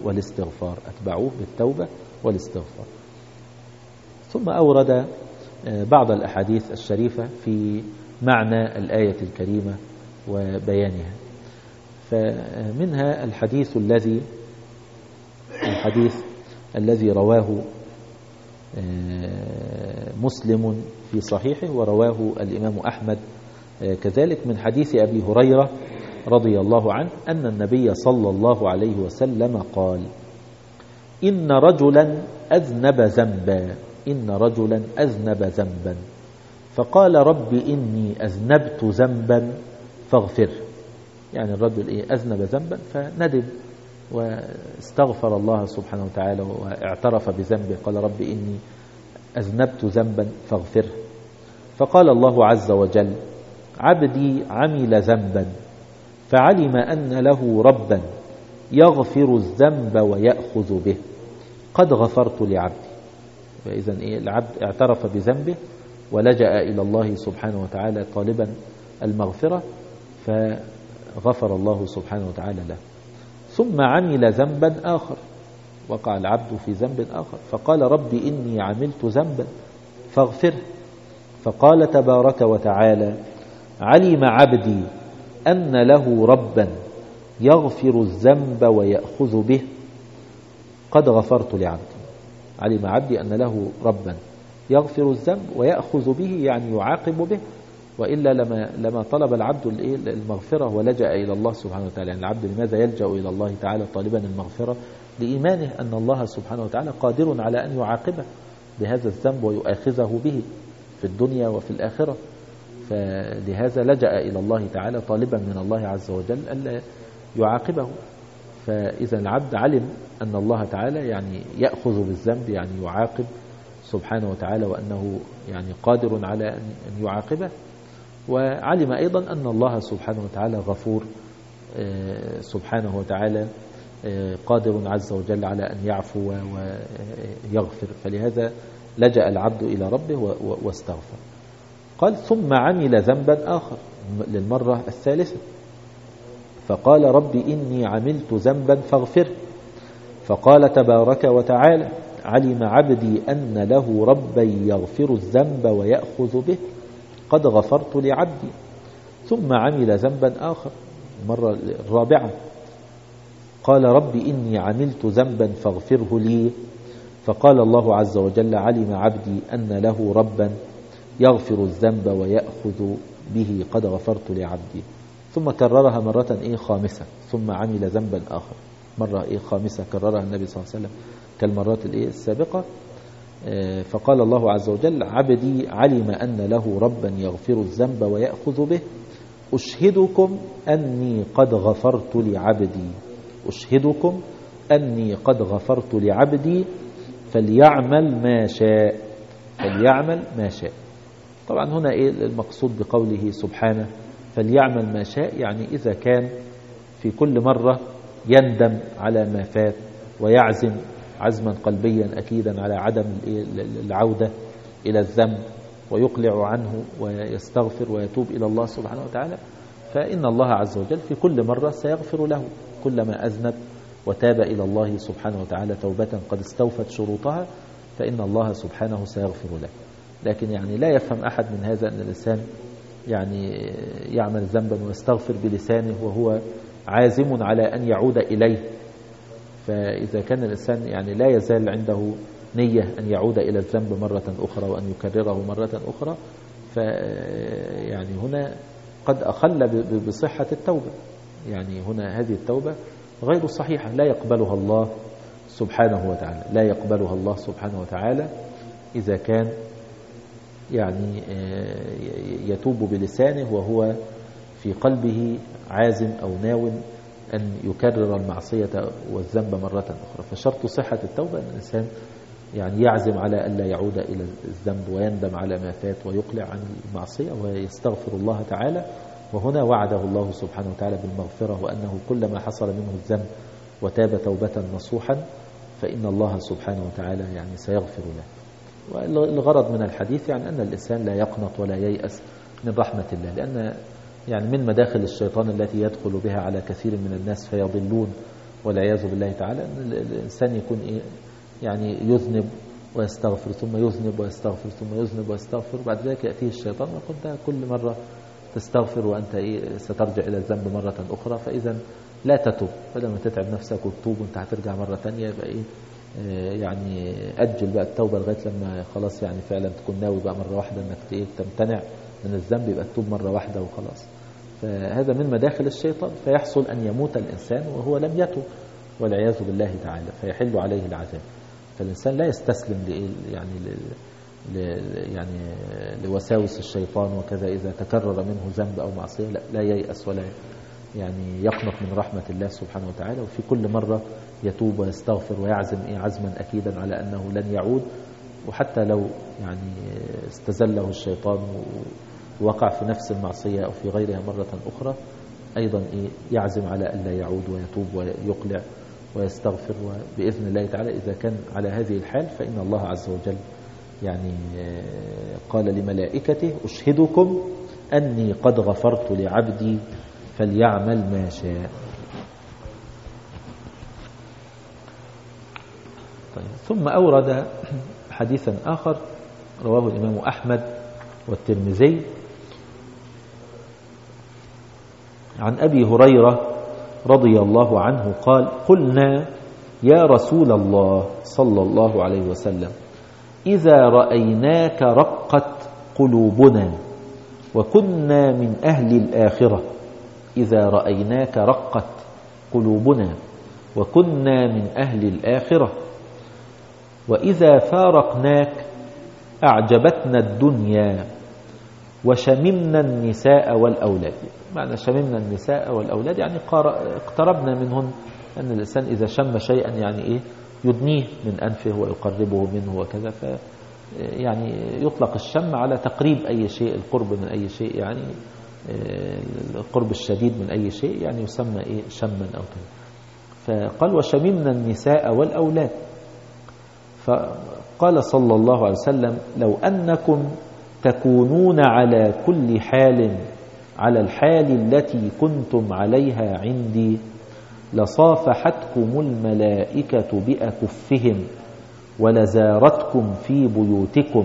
والاستغفار. ثم أورد بعض الأحاديث الشريفة في معنى الآية الكريمة وبيانها. فمنها الحديث الذي رواه مسلم في صحيحه، ورواه الإمام أحمد كذلك، من حديث أبي هريرة رضي الله عنه أن النبي صلى الله عليه وسلم قال: إن رجلا أذنب ذنبا فقال: رب إني أذنبت ذنبا فاغفر. يعني الرجل أذنب ذنبا فندم واستغفر الله سبحانه وتعالى واعترف بذنبه، قال: رب إني أذنبت ذنبا فاغفر. فقال الله عز وجل: عبدي عمل ذنبا فعلم أن له ربا يغفر الذنب ويأخذ به، قد غفرت لعبدي. فإذا العبد اعترف بذنبه ولجأ إلى الله سبحانه وتعالى طالبا المغفرة، فغفر الله سبحانه وتعالى له. ثم عمل ذنبا آخر، وقع العبد في ذنب آخر، فقال: رب إني عملت ذنبا فاغفر. فقال تبارك وتعالى: علم عبدي أن له ربا يغفر الذنب ويأخذ به، قد غفرت لعبدي. علم عبدي أن له ربا يغفر الذنب ويأخذ به، يعني يعاقب به، وإلا لما طلب العبد المغفرة ولجأ إلى الله سبحانه وتعالى. يعني العبد لماذا يلجأ إلى الله تعالى طالبا المغفرة؟ لإيمانه أن الله سبحانه وتعالى قادر على أن يعاقبه بهذا الذنب ويؤاخذه به في الدنيا وفي الآخرة. فلهذا لجأ إلى الله تعالى طالبا من الله عز وجل ألا يعاقبه. فإذا العبد علم أن الله تعالى يعني يأخذ بالذنب، يعني يعاقب سبحانه وتعالى، وأنه يعني قادر على أن يعاقبه. وعلم أيضا أن الله سبحانه وتعالى غفور سبحانه وتعالى، قادر عز وجل على أن يعفو ويغفر، فلهذا لجأ العبد إلى ربه واستغفر. قال ثم عمل ذنبا آخر للمرة الثالثة، فقال رب إني عملت ذنبا فاغفر. فقال تبارك وتعالى علم عبدي أن له ربا يغفر الذنب ويأخذ به قد غفرت لعبدي. ثم عمل ذنبا آخر المرة الرابعة، قال رب إني عملت ذنبا فاغفره لي. فقال الله عز وجل علم عبدي أن له ربا يغفر الذنب ويأخذ به قد غفرت لعبدي. ثم كررها مرة خامسة، ثم عمل ذنبا آخر مرة خامسة كررها النبي صلى الله عليه وسلم كالمرات السابقة. فقال الله عز وجل عبدي علم أن له ربا يغفر الذنب ويأخذ به أشهدكم أني قد غفرت لعبدي، أشهدكم أني قد غفرت لعبدي فليعمل ما شاء، فليعمل ما شاء. طبعا هنا المقصود بقوله سبحانه فليعمل ما شاء، يعني إذا كان في كل مرة يندم على ما فات ويعزم عزما قلبيا أكيدا على عدم العودة إلى الذنب ويقلع عنه ويستغفر ويتوب إلى الله سبحانه وتعالى، فإن الله عز وجل في كل مرة سيغفر له كلما أذنب وتاب إلى الله سبحانه وتعالى توبة قد استوفت شروطها، فإن الله سبحانه سيغفر له. لكن يعني لا يفهم أحد من هذا أن الإنسان يعني يعمل ذنبا ويستغفر بلسانه وهو عازم على أن يعود إليه. فإذا كان الإنسان يعني لا يزال عنده نية أن يعود إلى الذنب مرة أخرى وأن يكرره مرة أخرى، فيعني هنا قد أخل بصحة التوبة. يعني هنا هذه التوبة غير صحيحة، لا يقبلها الله سبحانه وتعالى، لا يقبلها الله سبحانه وتعالى إذا كان يعني يتوب بلسانه وهو في قلبه عازم أو ناو أن يكرر المعصية والذنب مرة أخرى. فشرط صحة التوبة أن الإنسان يعني يعزم على ألا يعود إلى الذنب ويندم على ما فات ويقلع عن المعصية ويستغفر الله تعالى. وهنا وعده الله سبحانه وتعالى بالمغفرة، وأنه كلما حصل منه الذنب وتاب توبة نصوحا فإن الله سبحانه وتعالى يعني سيغفر له. والغرض من الحديث يعني أن الإنسان لا يقنط ولا ييأس من رحمة الله، لأن يعني من مداخل الشيطان التي يدخل بها على كثير من الناس فيضلون والعياذ بالله تعالى، أن الإنسان يكون يعني يذنب ويستغفر ثم يذنب ويستغفر ثم يذنب ويستغفر، بعد ذلك يأتيه الشيطان ويقول ده كل مرة تستغفر وأنت سترجع إلى الذنب مرة أخرى، فإذا لا تتوب، فلما تتعب نفسك وتتوب وأنت هترجع مرة تانية يبقى يعني أجل بقى التوبة لغاية لما خلاص يعني فعلا تكون ناوي بقى مرة واحدة أنك تمتنع من الذنب، يبقى تتوب مرة واحدة وخلاص. فهذا من مداخل الشيطان، فيحصل أن يموت الإنسان وهو لم يتوب والعياذ بالله تعالى، فيحل عليه العذاب. فالإنسان لا يستسلم يعني لوساوس الشيطان وكذا، إذا تكرر منه ذنب أو معصية لا ييأس ولا يعني يقنط من رحمة الله سبحانه وتعالى، وفي كل مرة يتوب ويستغفر ويعزم عزما أكيدا على أنه لن يعود. وحتى لو يعني استزله الشيطان ووقع في نفس المعصية أو في غيرها مرة أخرى، أيضا يعزم على ألا يعود ويتوب ويقلع ويستغفر، وبإذن الله تعالى إذا كان على هذه الحال فإن الله عز وجل يعني قال لملائكته أشهدكم أني قد غفرت لعبدي فليعمل ما شاء. طيب. ثم أورد حديثا آخر رواه الإمام أحمد والترمذي عن أبي هريرة رضي الله عنه قال قلنا يا رسول الله صلى الله عليه وسلم إذا رأيناك رقت قلوبنا وكنا من أهل الآخرة، إذا رأيناك رقت قلوبنا وكنا من أهل الآخرة، وإذا فارقناك أعجبتنا الدنيا وشممنا النساء والأولاد. معنى شممنا النساء والأولاد يعني اقتربنا منهن، أن الإنسان إذا شم شيئا يعني إيه يدنيه من أنفه ويقربه منه وكذا، يعني يطلق الشم على تقريب أي شيء، القرب من أي شيء، يعني القرب الشديد من أي شيء يعني يسمى إيه شما أو كذا. فقال وشممنا النساء والأولاد. فقال صلى الله عليه وسلم لو أنكم تكونون على كل حال على الحال التي كنتم عليها عندي لصافحتكم الملائكة بأكفهم ولزارتكم في بيوتكم.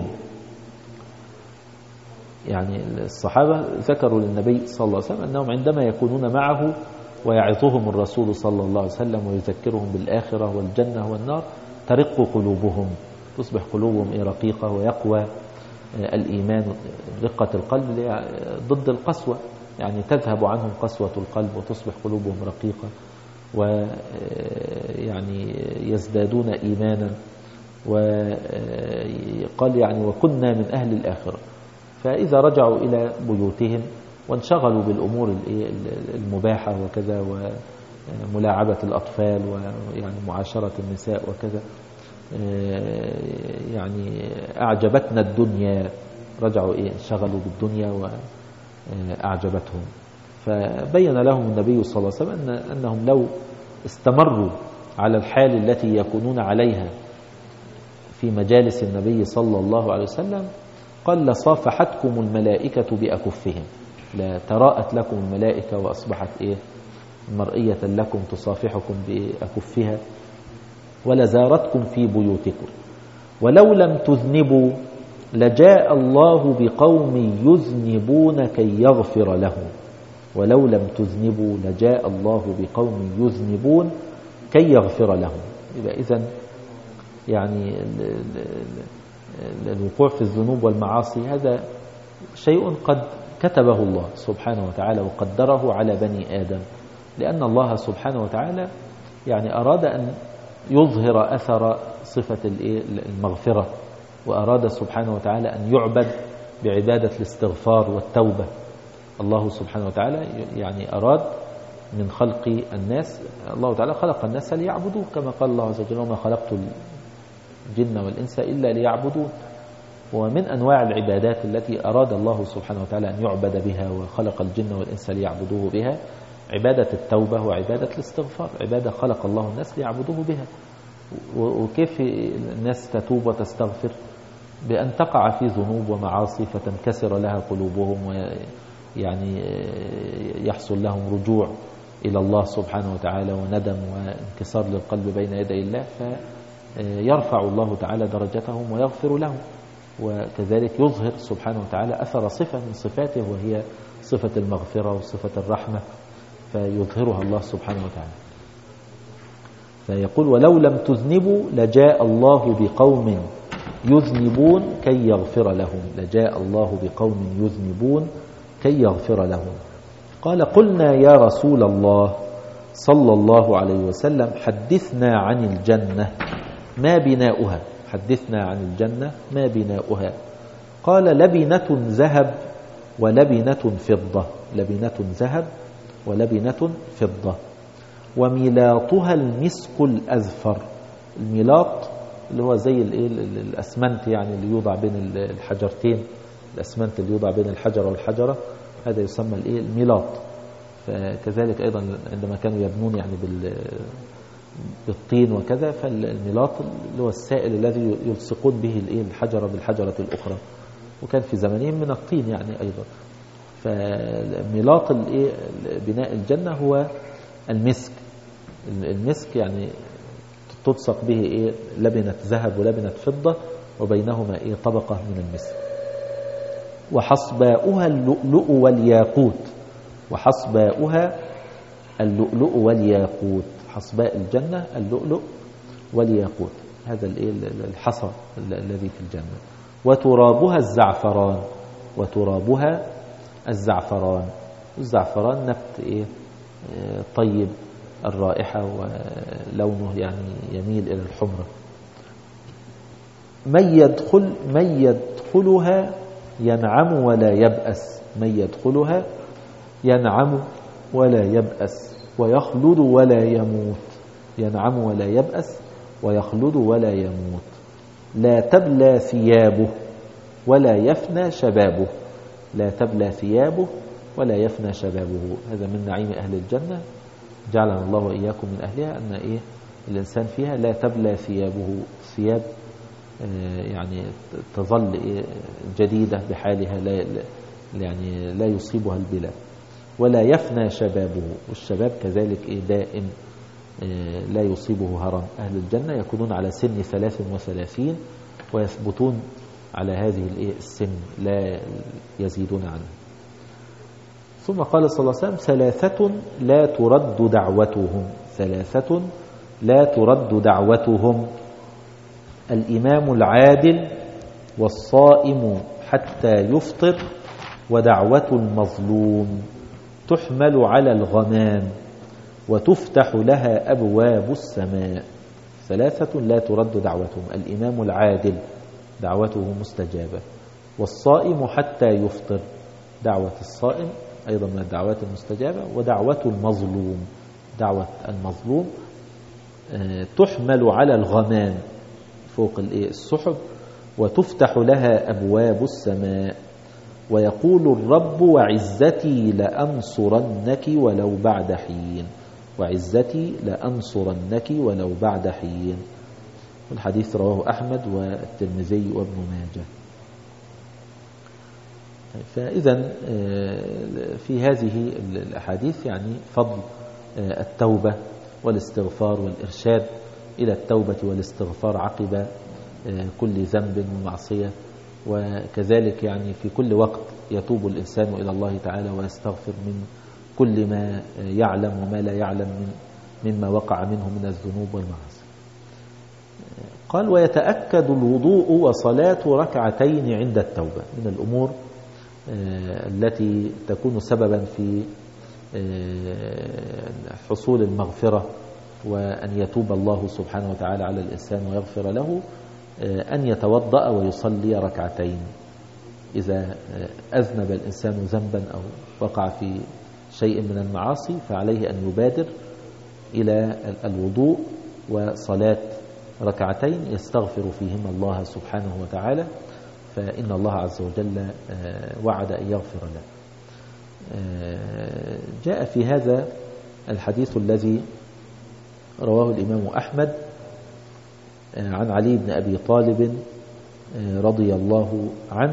يعني الصحابة ذكروا للنبي صلى الله عليه وسلم أنهم عندما يكونون معه ويعظهم الرسول صلى الله عليه وسلم ويذكرهم بالآخرة والجنة والنار ترق قلوبهم، تصبح قلوبهم رقيقة ويقوى الإيمان. رقة القلب ضد القسوة، يعني تذهب عنهم قسوة القلب وتصبح قلوبهم رقيقة، ويعني يزدادون إيمانا. وقال يعني وكنا من أهل الآخرة. فإذا رجعوا إلى بيوتهم وانشغلوا بالأمور المباحة وكذا وملاعبة الأطفال ويعني معاشرة النساء وكذا، يعني أعجبتنا الدنيا، رجعوا انشغلوا بالدنيا وأعجبتهم. فبين لهم النبي صلى الله عليه وسلم أنهم لو استمروا على الحال التي يكونون عليها في مجالس النبي صلى الله عليه وسلم قال لصافحتكم الملائكة بأكفهم، لا تراءت لكم الملائكة وأصبحت مرئية لكم تصافحكم بأكفها، ولزارتكم في بيوتكم. ولو لم تذنبوا لجاء الله بقوم يذنبون كي يغفر لهم. ولو لم تذنبوا لجاء الله بقوم يذنبون كي يغفر لهم. يبقى إذن يعني الوقوع في الذنوب والمعاصي هذا شيء قد كتبه الله سبحانه وتعالى وقدره على بني آدم، لأن الله سبحانه وتعالى يعني أراد أن يظهر أثر صفة المغفرة، وأراد سبحانه وتعالى أن يعبد بعبادة الاستغفار والتوبة. الله سبحانه وتعالى يعني أراد من خلق الناس، الله تعالى خلق الناس ليعبدوه كما قال الله عز وجل وما خلقت الجن والإنس إلا ليعبدون. ومن أنواع العبادات التي أراد الله سبحانه وتعالى أن يعبد بها وخلق الجن والإنس ليعبدوه بها عبادة التوبة وعبادة الاستغفار، عبادة خلق الله الناس ليعبدوه بها. وكيف الناس تتوب وتستغفر؟ بأن تقع في ذنوب ومعاصي فتنكسر لها قلوبهم، ويعني يحصل لهم رجوع إلى الله سبحانه وتعالى وندم وانكسار للقلب بين يدي الله، فيرفع الله تعالى درجتهم ويغفر لهم. وكذلك يظهر سبحانه وتعالى أثر صفة من صفاته وهي صفة المغفرة وصفة الرحمة، فيظهرها الله سبحانه وتعالى. فيقول ولو لم تذنبوا لجاء الله بقوم يذنبون كي يغفر لهم. لجاء الله بقوم يذنبون كي يغفر لهم. قال قلنا يا رسول الله صلى الله عليه وسلم حدثنا عن الجنة ما بناؤها. حدثنا عن الجنة ما بناؤها. قال لبنة ذهب ولبنة فضة. لبنة ذهب ولبنة فضة وميلاطها المسك الأزفر. الميلاط اللي هو زي الأسمنت، يعني اللي يوضع بين الحجرتين، الأسمنت اللي يوضع بين الحجرة والحجرة، هذا يسمى الميلاط. فكذلك أيضا عندما كانوا يبنون يعني بالطين وكذا، فالميلاط اللي هو السائل الذي يلصقون به الحجرة بالحجرة الأخرى، وكان في زمانهم من الطين يعني أيضا. فميلاط بناء الجنة هو المسك. المسك يعني تلصق به لبنة ذهب ولبنة فضة وبينهما طبقة من المسك. وحصباؤها اللؤلؤ والياقوت. وحصباؤها اللؤلؤ والياقوت. حصباء الجنة اللؤلؤ والياقوت، هذا الحصى الذي في الجنة. وترابها الزعفران. وترابها الزعفران. الزعفران نبت طيب الرائحة ولونه يعني يميل إلى الحمرة. من يدخلها ينعم ولا يبأس من يدخلها، ينعم ولا يبأس ويخلد ولا يموت، ينعم ولا يبأس ويخلد ولا يموت، لا تبلى ثيابه ولا يفنى شبابه، لا تبلى ثيابه ولا يفنى شبابه. هذا من نعيم أهل الجنة، جعلنا الله وإياكم من أهلها، أن الإنسان فيها لا تبلى ثيابه، ثياب يعني تظل جديدة بحالها، يعني لا يصيبها البلاء، ولا يفنى شبابه، والشباب كذلك دائم لا يصيبه هرم. أهل الجنة يكونون على سن 33 ويثبتون على هذه السن لا يزيدون عنها. ثم قال صلى الله عليه وسلم: ثلاثة لا ترد دعوتهم، ثلاثة لا ترد دعوتهم: الإمام العادل، والصائم حتى يفطر، ودعوة المظلوم تحمل على الغمام وتفتح لها أبواب السماء. ثلاثة لا ترد دعوتهم: الإمام العادل دعوته مستجابة، والصائم حتى يفطر، دعوة الصائم أيضا من الدعوات المستجابة، ودعوة المظلوم، دعوة المظلوم تحمل على الغمام فوق السحب، وتفتح لها أبواب السماء. ويقول الرب: وعزتي لأنصرنك ولو بعد حين، وعزتي لأنصرنك ولو بعد حين. والحديث رواه أحمد والترمذي وابن ماجه. فإذا في هذه الأحاديث يعني فضل التوبة والاستغفار والإرشاد إلى التوبة والاستغفار عقب كل ذنب ومعصية، وكذلك يعني في كل وقت يتوب الإنسان إلى الله تعالى ويستغفر من كل ما يعلم وما لا يعلم مما وقع منه من الذنوب والمعاصي. قال: ويتأكد الوضوء وصلاة ركعتين عند التوبة، من الأمور التي تكون سببا في حصول المغفرة وأن يتوب الله سبحانه وتعالى على الإنسان ويغفر له، أن يتوضأ ويصلي ركعتين. إذا أذنب الإنسان ذنبا أو وقع في شيء من المعاصي فعليه أن يبادر إلى الوضوء وصلاة ركعتين يستغفر فيهما الله سبحانه وتعالى، فإن الله عز وجل وعد أن يغفر له. جاء في هذا الحديث الذي رواه الإمام أحمد عن علي بن أبي طالب رضي الله عنه،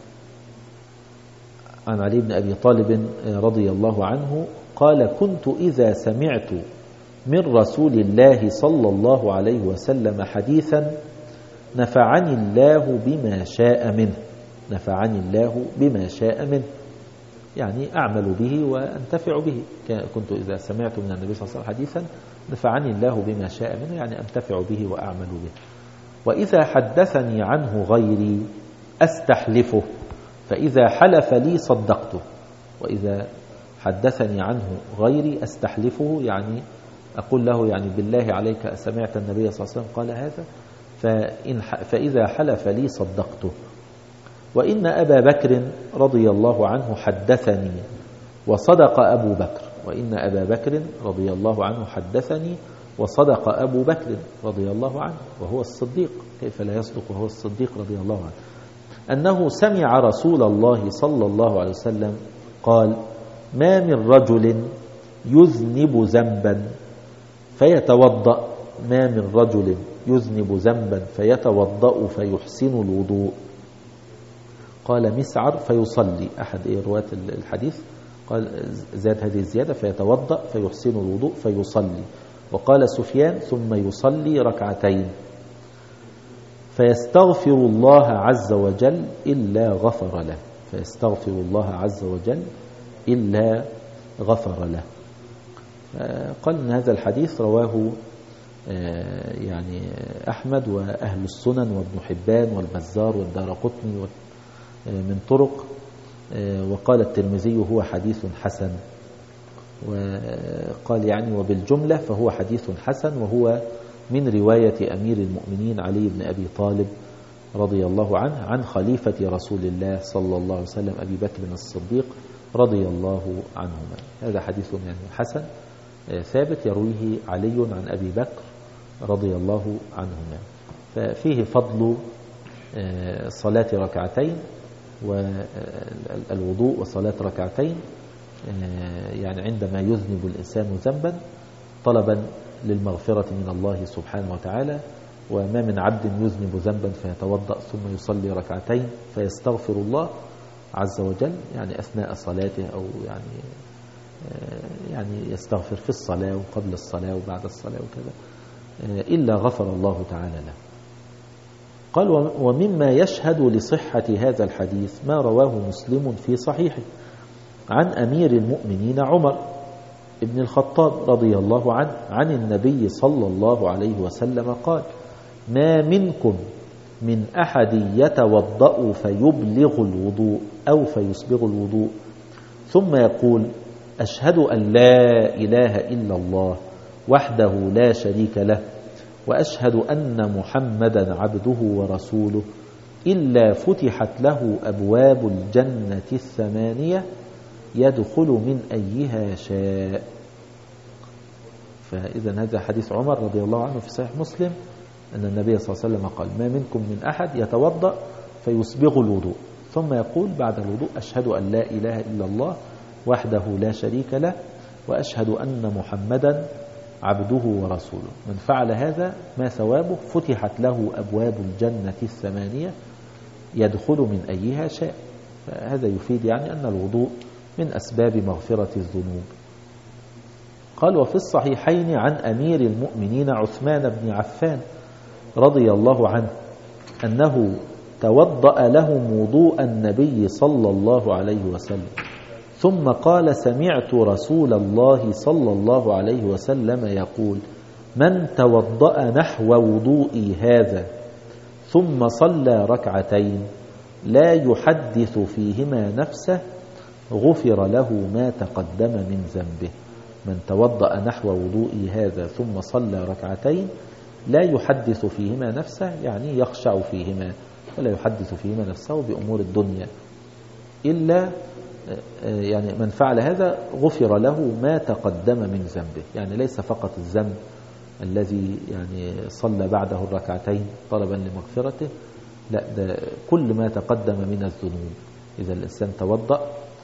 عن علي بن أبي طالب رضي الله عنه قال: كنت إذا سمعت من رسول الله صلى الله عليه وسلم حديثا نفعني الله بما شاء منه، نفعني الله بما شاء منه، يعني أعمل به وأنتفع به. كنت إذا سمعت من النبي صلى الله عليه وسلم حديثا نفعني الله بما شاء منه، يعني أنتفع به وأعمل به. وإذا حدثني عنه غيري أستحلفه، فإذا حلف لي صدقته. وإذا حدثني عنه غيري أستحلفه، يعني أقول له يعني بالله عليك أسمعت النبي صلى الله عليه وسلم قال هذا؟ فإذا حلف لي صدقته. وإن أبا بكر رضي الله عنه حدثني وصدق أبو بكر، وإن أبا بكر رضي الله عنه حدثني وصدق أبو بكر رضي الله عنه، وهو الصديق، كيف لا يصدق وهو الصديق رضي الله عنه، أنه سمع رسول الله صلى الله عليه وسلم قال: ما من رجل يذنب ذنبا فيتوضأ، ما من رجل يذنب ذنبا فيتوضأ فيحسن الوضوء، قال مسعر فيصلي، أحد رواة الحديث قال زاد هذه الزيادة: فيتوضأ فيحسن الوضوء فيصلي. وقال سفيان: ثم يصلي ركعتين فيستغفر الله عز وجل إلا غفر له، فيستغفر الله عز وجل إلا غفر له. قال إن هذا الحديث رواه يعني أحمد وأهل السنن وابن حبان والبزار والدارقطني من طرق، وقال الترمذي هو حديث حسن. وقال يعني وبالجملة فهو حديث حسن، وهو من رواية أمير المؤمنين علي بن أبي طالب رضي الله عنه عن خليفة رسول الله صلى الله عليه وسلم أبي بكر الصديق رضي الله عنهما. هذا حديث يعني حسن ثابت يرويه علي عن أبي بكر رضي الله عنهما. ففيه فضل صلاة ركعتين والوضوء وصلاة ركعتين، يعني عندما يذنب الإنسان ذنبا طلبا للمغفرة من الله سبحانه وتعالى. وما من عبد يذنب ذنبا فيتوضأ ثم يصلي ركعتين فيستغفر الله عز وجل، يعني أثناء صلاته أو يعني يستغفر في الصلاة وقبل الصلاة وبعد الصلاة وكذا، إلا غفر الله تعالى له. قال ومما يشهد لصحة هذا الحديث ما رواه مسلم في صحيحه عن أمير المؤمنين عمر ابن الخطاب رضي الله عنه عن النبي صلى الله عليه وسلم قال: ما منكم من أحد يتوضأ فيبلغ الوضوء أو فيسبغ الوضوء ثم يقول: أشهد أن لا إله إلا الله وحده لا شريك له وأشهد أن محمدا عبده ورسوله إلا فتحت له أبواب الجنة الثمانية يدخل من أيها شاء. فإذا هذا حديث عمر رضي الله عنه في صحيح مسلم أن النبي صلى الله عليه وسلم قال: ما منكم من أحد يتوضأ فيسبغ الوضوء ثم يقول بعد الوضوء: أشهد أن لا إله إلا الله وحده لا شريك له وأشهد أن محمدا عبده ورسوله. من فعل هذا ما ثوابه؟ فتحت له أبواب الجنة الثمانية يدخل من أيها شاء. فهذا يفيد يعني أن الوضوء من أسباب مغفرة الذنوب. قال: وفي الصحيحين عن أمير المؤمنين عثمان بن عفان رضي الله عنه أنه توضأ لهم وضوء النبي صلى الله عليه وسلم ثم قال: سمعت رسول الله صلى الله عليه وسلم يقول: من توضأ نحو وضوئي هذا ثم صلى ركعتين لا يحدث فيهما نفسه غفر له ما تقدم من ذنبه. من توضأ نحو وضوئي هذا ثم صلى ركعتين لا يحدث فيهما نفسه، يعني يخشع فيهما ولا يحدث فيهما نفسه بأمور الدنيا، إلا يعني من فعل هذا غفر له ما تقدم من ذنبه. يعني ليس فقط الذنب الذي يعني صلى بعده الركعتين طلبا لمغفرته، لا، ده كل ما تقدم من الذنوب إذا الإنسان توضأ.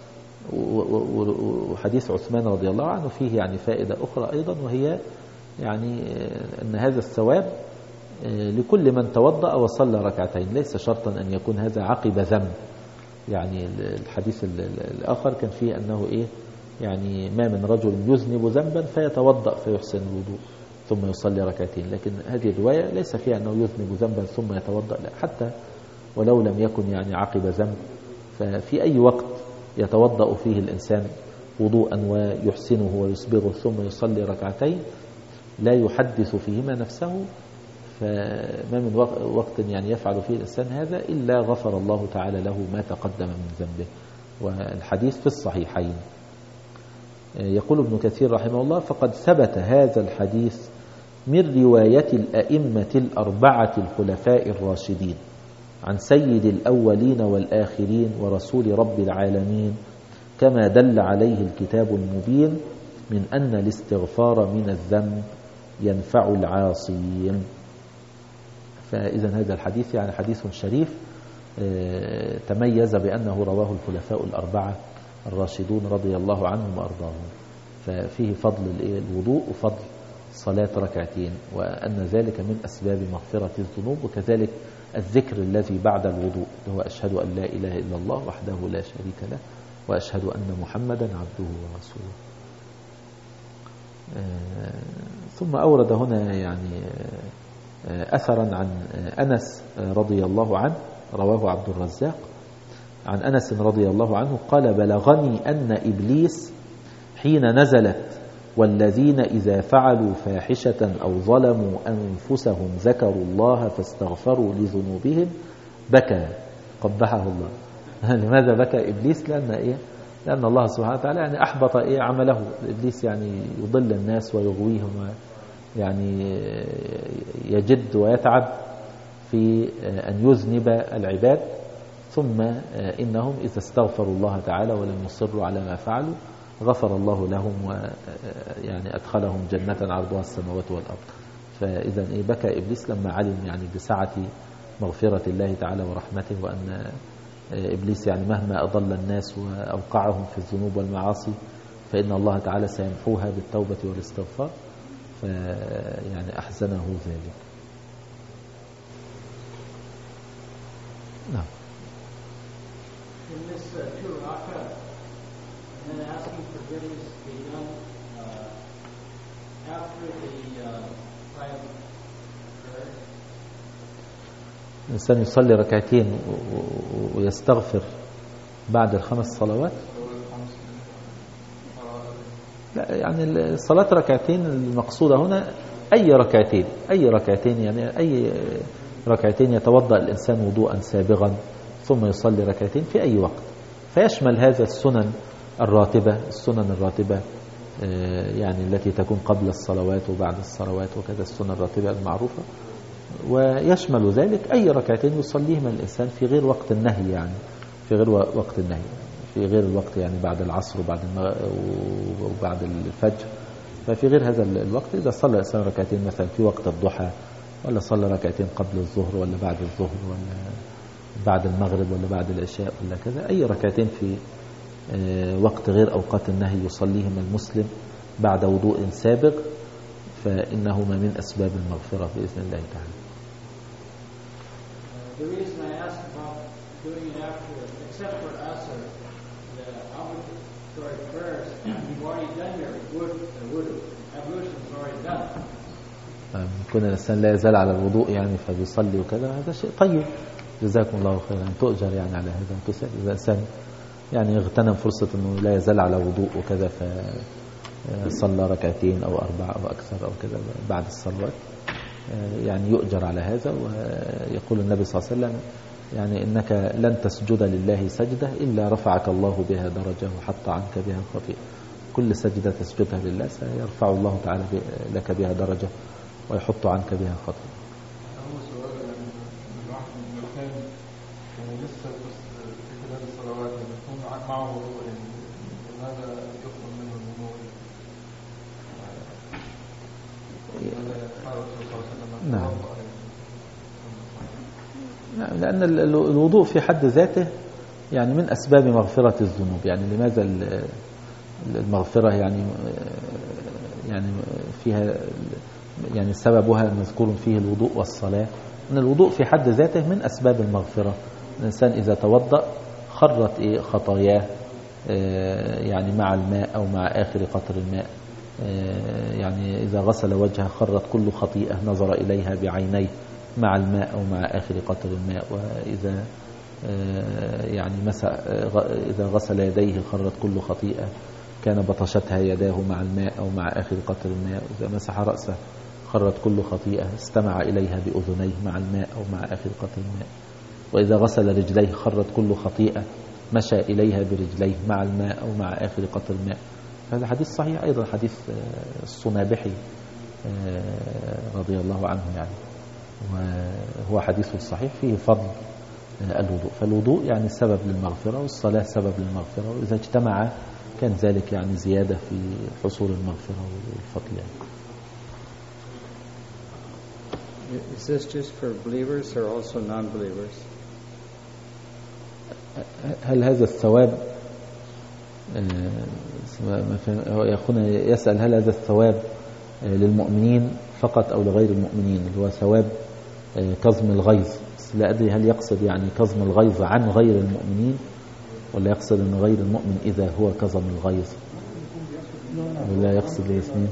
وحديث عثمان رضي الله عنه فيه يعني فائدة أخرى أيضا، وهي يعني أن هذا الثواب لكل من توضأ وصلى ركعتين، ليس شرطا أن يكون هذا عقب ذنب. يعني الحديث الآخر كان فيه أنه يعني ما من رجل يذنب ذنبا فيتوضأ فيحسن الوضوء ثم يصلي ركعتين، لكن هذه الرواية ليس فيها أنه يذنب ذنبا ثم يتوضأ، لا، حتى ولو لم يكن يعني عقب ذنب، ففي أي وقت يتوضأ فيه الإنسان وضوءا ويحسنه ويسبغه ثم يصلي ركعتين لا يحدث فيهما نفسه، فما من وقت يعني يفعل فيه الإنسان هذا إلا غفر الله تعالى له ما تقدم من ذنبه. والحديث في الصحيحين. يقول ابن كثير رحمه الله: فقد ثبت هذا الحديث من رواية الأئمة الأربعة الخلفاء الراشدين عن سيد الأولين والآخرين ورسول رب العالمين، كما دل عليه الكتاب المبين من أن الاستغفار من الذنب ينفع العاصين. فإذا هذا الحديث يعني حديث شريف تميز بأنه رواه الخلفاء الأربعة الراشدون رضي الله عنهم وأرضاهم، ففيه فضل الوضوء وفضل صلاة ركعتين، وأن ذلك من أسباب مغفرة الذنوب. وكذلك الذكر الذي بعد الوضوء هو: أشهد أن لا إله إلا الله وحده لا شريك له وأشهد أن محمدا عبده ورسوله. ثم أورد هنا يعني أثرا عن أنس رضي الله عنه رواه عبد الرزاق عن أنس رضي الله عنه قال: بلغني أن إبليس حين نزلت: والذين إذا فعلوا فاحشة أو ظلموا أنفسهم ذكروا الله فاستغفروا لذنوبهم بكى، قبحه الله. لماذا بكى إبليس؟ لأن الله سبحانه وتعالى يعني أحبط عمله. إبليس يعني يضل الناس ويغويهم، يعني يجد ويتعب، في أن يذنب العباد، ثم إنهم إذا استغفروا الله تعالى ولم يصروا على ما فعلوا غفر الله لهم ويعني أدخلهم جنة عرضها السماوات والأرض. فإذا بكى إبليس لما علم يعني بسعة مغفرة الله تعالى ورحمته، وأن إبليس يعني مهما أضل الناس وأوقعهم في الذنوب والمعاصي فإن الله تعالى سيمحوها بالتوبة والاستغفار، فيعني أحزنه ذلك. نعم. In this two rakah, and then asking forgiveness to be done after the five prayers. الإنسان يصلي ركعتين ويستغفر بعد الخمس صلوات. لا يعني الصلاة ركعتين المقصودة هنا أي ركعتين يعني أي ركعتين يتوضأ الإنسان وضوءا سابغا ثم يصلي ركعتين في أي وقت، فيشمل هذا السنن الراتبة يعني التي تكون قبل الصلوات وبعد الصلوات وكذا، السنن الراتبة المعروفة، ويشمل ذلك أي ركعتين يصليهما الإنسان في غير وقت النهي، يعني في غير وقت النهي، في غير الوقت يعني بعد العصر وبعد الفجر. ففي غير هذا الوقت إذا صلى الإنسان ركعتين مثلا في وقت الضحى، ولا صلى ركعتين قبل الظهر ولا بعد الظهر ولا بعد المغرب ولا بعد العشاء ولا كذا، أي ركعتين في وقت غير أوقات النهي يصليهما المسلم بعد وضوء سابق فإنهما من أسباب المغفرة بإذن الله تعالى. The reason I asked about doing it after, except for Asr, the obligatory prayers, you've already done your wudu. Ablution is already done. كون الإنسان لا يزال على الوضوء يعني فبيصلي وكذا، هذا شيء طيب، جزاكم الله خيرا، تؤجر يعني على هذا وتسأل. إذا الإنسان يعني اغتنم فرصة أنه لا يزال على وضوء وكذا فصلى ركعتين أو 4 أو أكثر أو كذا بعد الصلوات، يعني يؤجر على هذا. ويقول النبي صلى الله عليه وسلم يعني إنك لن تسجد لله سجدة إلا رفعك الله بها درجة وحط عنك بها خطيئة. كل سجدة تسجدها لله سيرفع الله تعالى لك بها درجة ويحط عنك بها خطيئة. لسه في خلال الصلوات يكون معه وضوء، لماذا يطلب منه الوضوء؟ نعم، لأن الوضوء في حد ذاته يعني من أسباب مغفرة الذنوب. يعني لماذا المغفرة يعني فيها يعني سببها مذكور فيه الوضوء والصلاة، أن الوضوء في حد ذاته من أسباب المغفرة. الإنسان إذا توضأ خرت خطاياه يعني مع الماء أو مع آخر قطر الماء، يعني إذا غسل وجهه خرت كل خطيئة نظر إليها بعينيه مع الماء أو مع آخر قطر الماء. وإذا يعني إذا غسل يديه خرت كل خطيئة كان بطشتها يداه مع الماء أو مع آخر قطر الماء. إذا مسح رأسه خرت كل خطيئة استمع إليها بأذنيه مع الماء أو مع آخر قطر الماء. وإذا غسل رجليه خرت كل خطيئة مشى إليها برجليه مع الماء أو مع آخر قطر الماء. هذا حديث صحيح أيضا، حديث الصنابحي رضي الله عنه يعني، وهو حديث صحيح فيه فضل الوضوء. فالوضوء يعني سبب للمغفرة، والصلاة سبب للمغفرة، وإذا اجتمع كان ذلك يعني زيادة في حصول المغفرة والفضل يعني. Is this just for believers or also non-believers? هل هذا الثواب يكون يسأل هل هذا الثواب للمؤمنين فقط أو لغير المؤمنين، اللي هو ثواب كظم الغيظ؟ لا أدري هل يقصد يعني كظم الغيظ عن غير المؤمنين، ولا يقصد أن غير المؤمن إذا هو كظم الغيظ، ولا يقصد ياسمين؟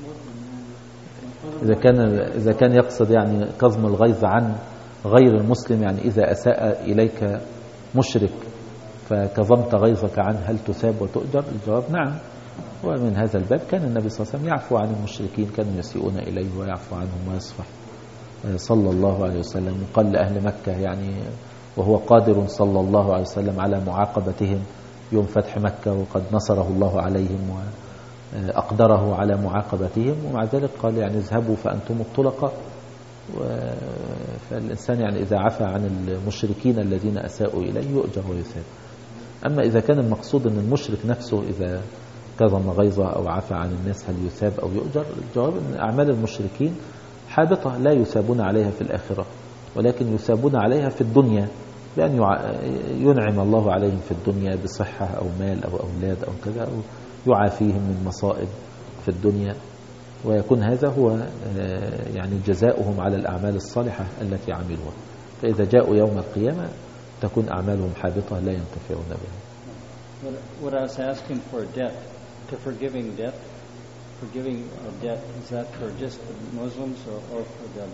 إذا كان يقصد يعني كظم الغيظ عن غير المسلم، يعني إذا أساء إليك مشرك فكظمت غيظك عنه هل تثاب وتؤجر؟ الجواب نعم. ومن هذا الباب كان النبي صلى الله عليه وسلم يعفو عن المشركين، كانوا يسيئون إليه ويعفو عنهم ويصفح صلى الله عليه وسلم. وقال لأهل مكة يعني وهو قادر صلى الله عليه وسلم على معاقبتهم يوم فتح مكة، وقد نصره الله عليهم وأقدره على معاقبتهم، ومع ذلك قال يعني اذهبوا فأنتم الطلقاء، فالإنسان يعني إذا عفى عن المشركين الذين أساءوا إليه يؤجر ويثاب. أما إذا كان المقصود أن المشرك نفسه إذا كظم غيظه أو عفى عن الناس هل يثاب أو يؤجر؟ الجواب أن أعمال المشركين حابطة لا يثابون عليها في الآخرة، ولكن يثابون عليها في الدنيا بأن ينعم الله عليهم في الدنيا بصحة أو مال أو أولاد أو كذا، أو يعافيهم من مصائب في الدنيا، ويكون هذا هو يعني جزاؤهم على الأعمال الصالحة التي عملوها. فإذا جاءوا يوم القيامة تكون أعمالهم حابطة لا ينتفعون بها. What I was asking for debt, to forgiving debt, forgiving a debt, is that for just the Muslims or for the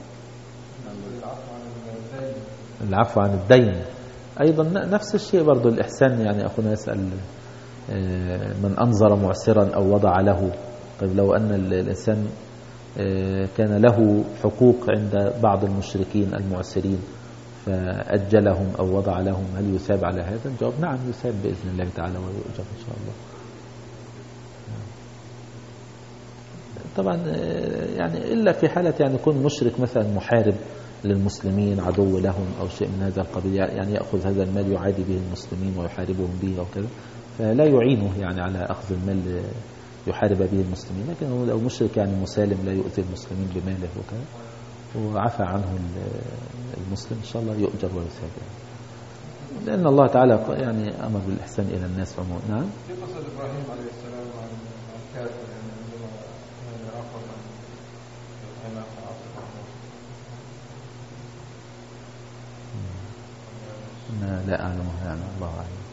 العفو عن الدين أيضا نفس الشيء برضو. الإحسان يعني أخونا يسأل من أنظر معسرا أو وضع له. طيب لو أن الإنسان كان له حقوق عند بعض المشركين المعسرين فأجلهم أو وضع لهم، هل يثاب على هذا؟ الجواب نعم يثاب بإذن الله تعالى ويؤجر إن شاء الله. طبعا يعني إلا في حالة يعني يكون مشرك مثلا محارب للمسلمين عدو لهم أو شيء من هذا القبيل، يعني يأخذ هذا المال يعادي به المسلمين ويحاربهم به أو كذا، فلا يعينه يعني على أخذ المال يحارب به المسلمين. لكن لو مشرك يعني مسالم لا يؤذي المسلمين بماله وكذا وعفى عنه المسلم إن شاء الله يؤجر ويثاب يعني. لأن الله تعالى يعني أمر بالإحسان إلى الناس عموما. نعم. في قصة إبراهيم عليه السلام عن الكافر عندما رفض أن لا أعلمها يعني الله أعلم.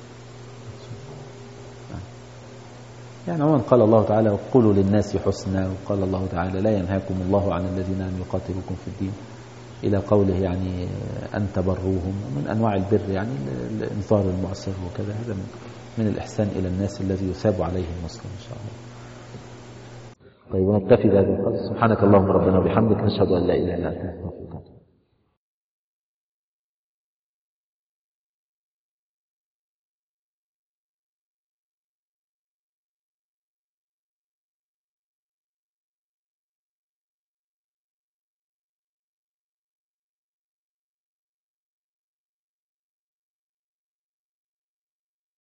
يعني عموما قال الله تعالى وقولوا للناس حسنا، وقال الله تعالى لا ينهاكم الله عن الذين لم يقاتلوكم في الدين إلى قوله يعني أن تبروهم. من أنواع البر يعني الإنذار المعسر وكذا، هذا من الإحسان إلى الناس الذي يثاب عليه المسلم إن شاء الله. طيب ونكتفي بهذا القدر. سبحانك اللهم ربنا وبحمدك نشهد أن لا إله إلا أنت نستغفرك.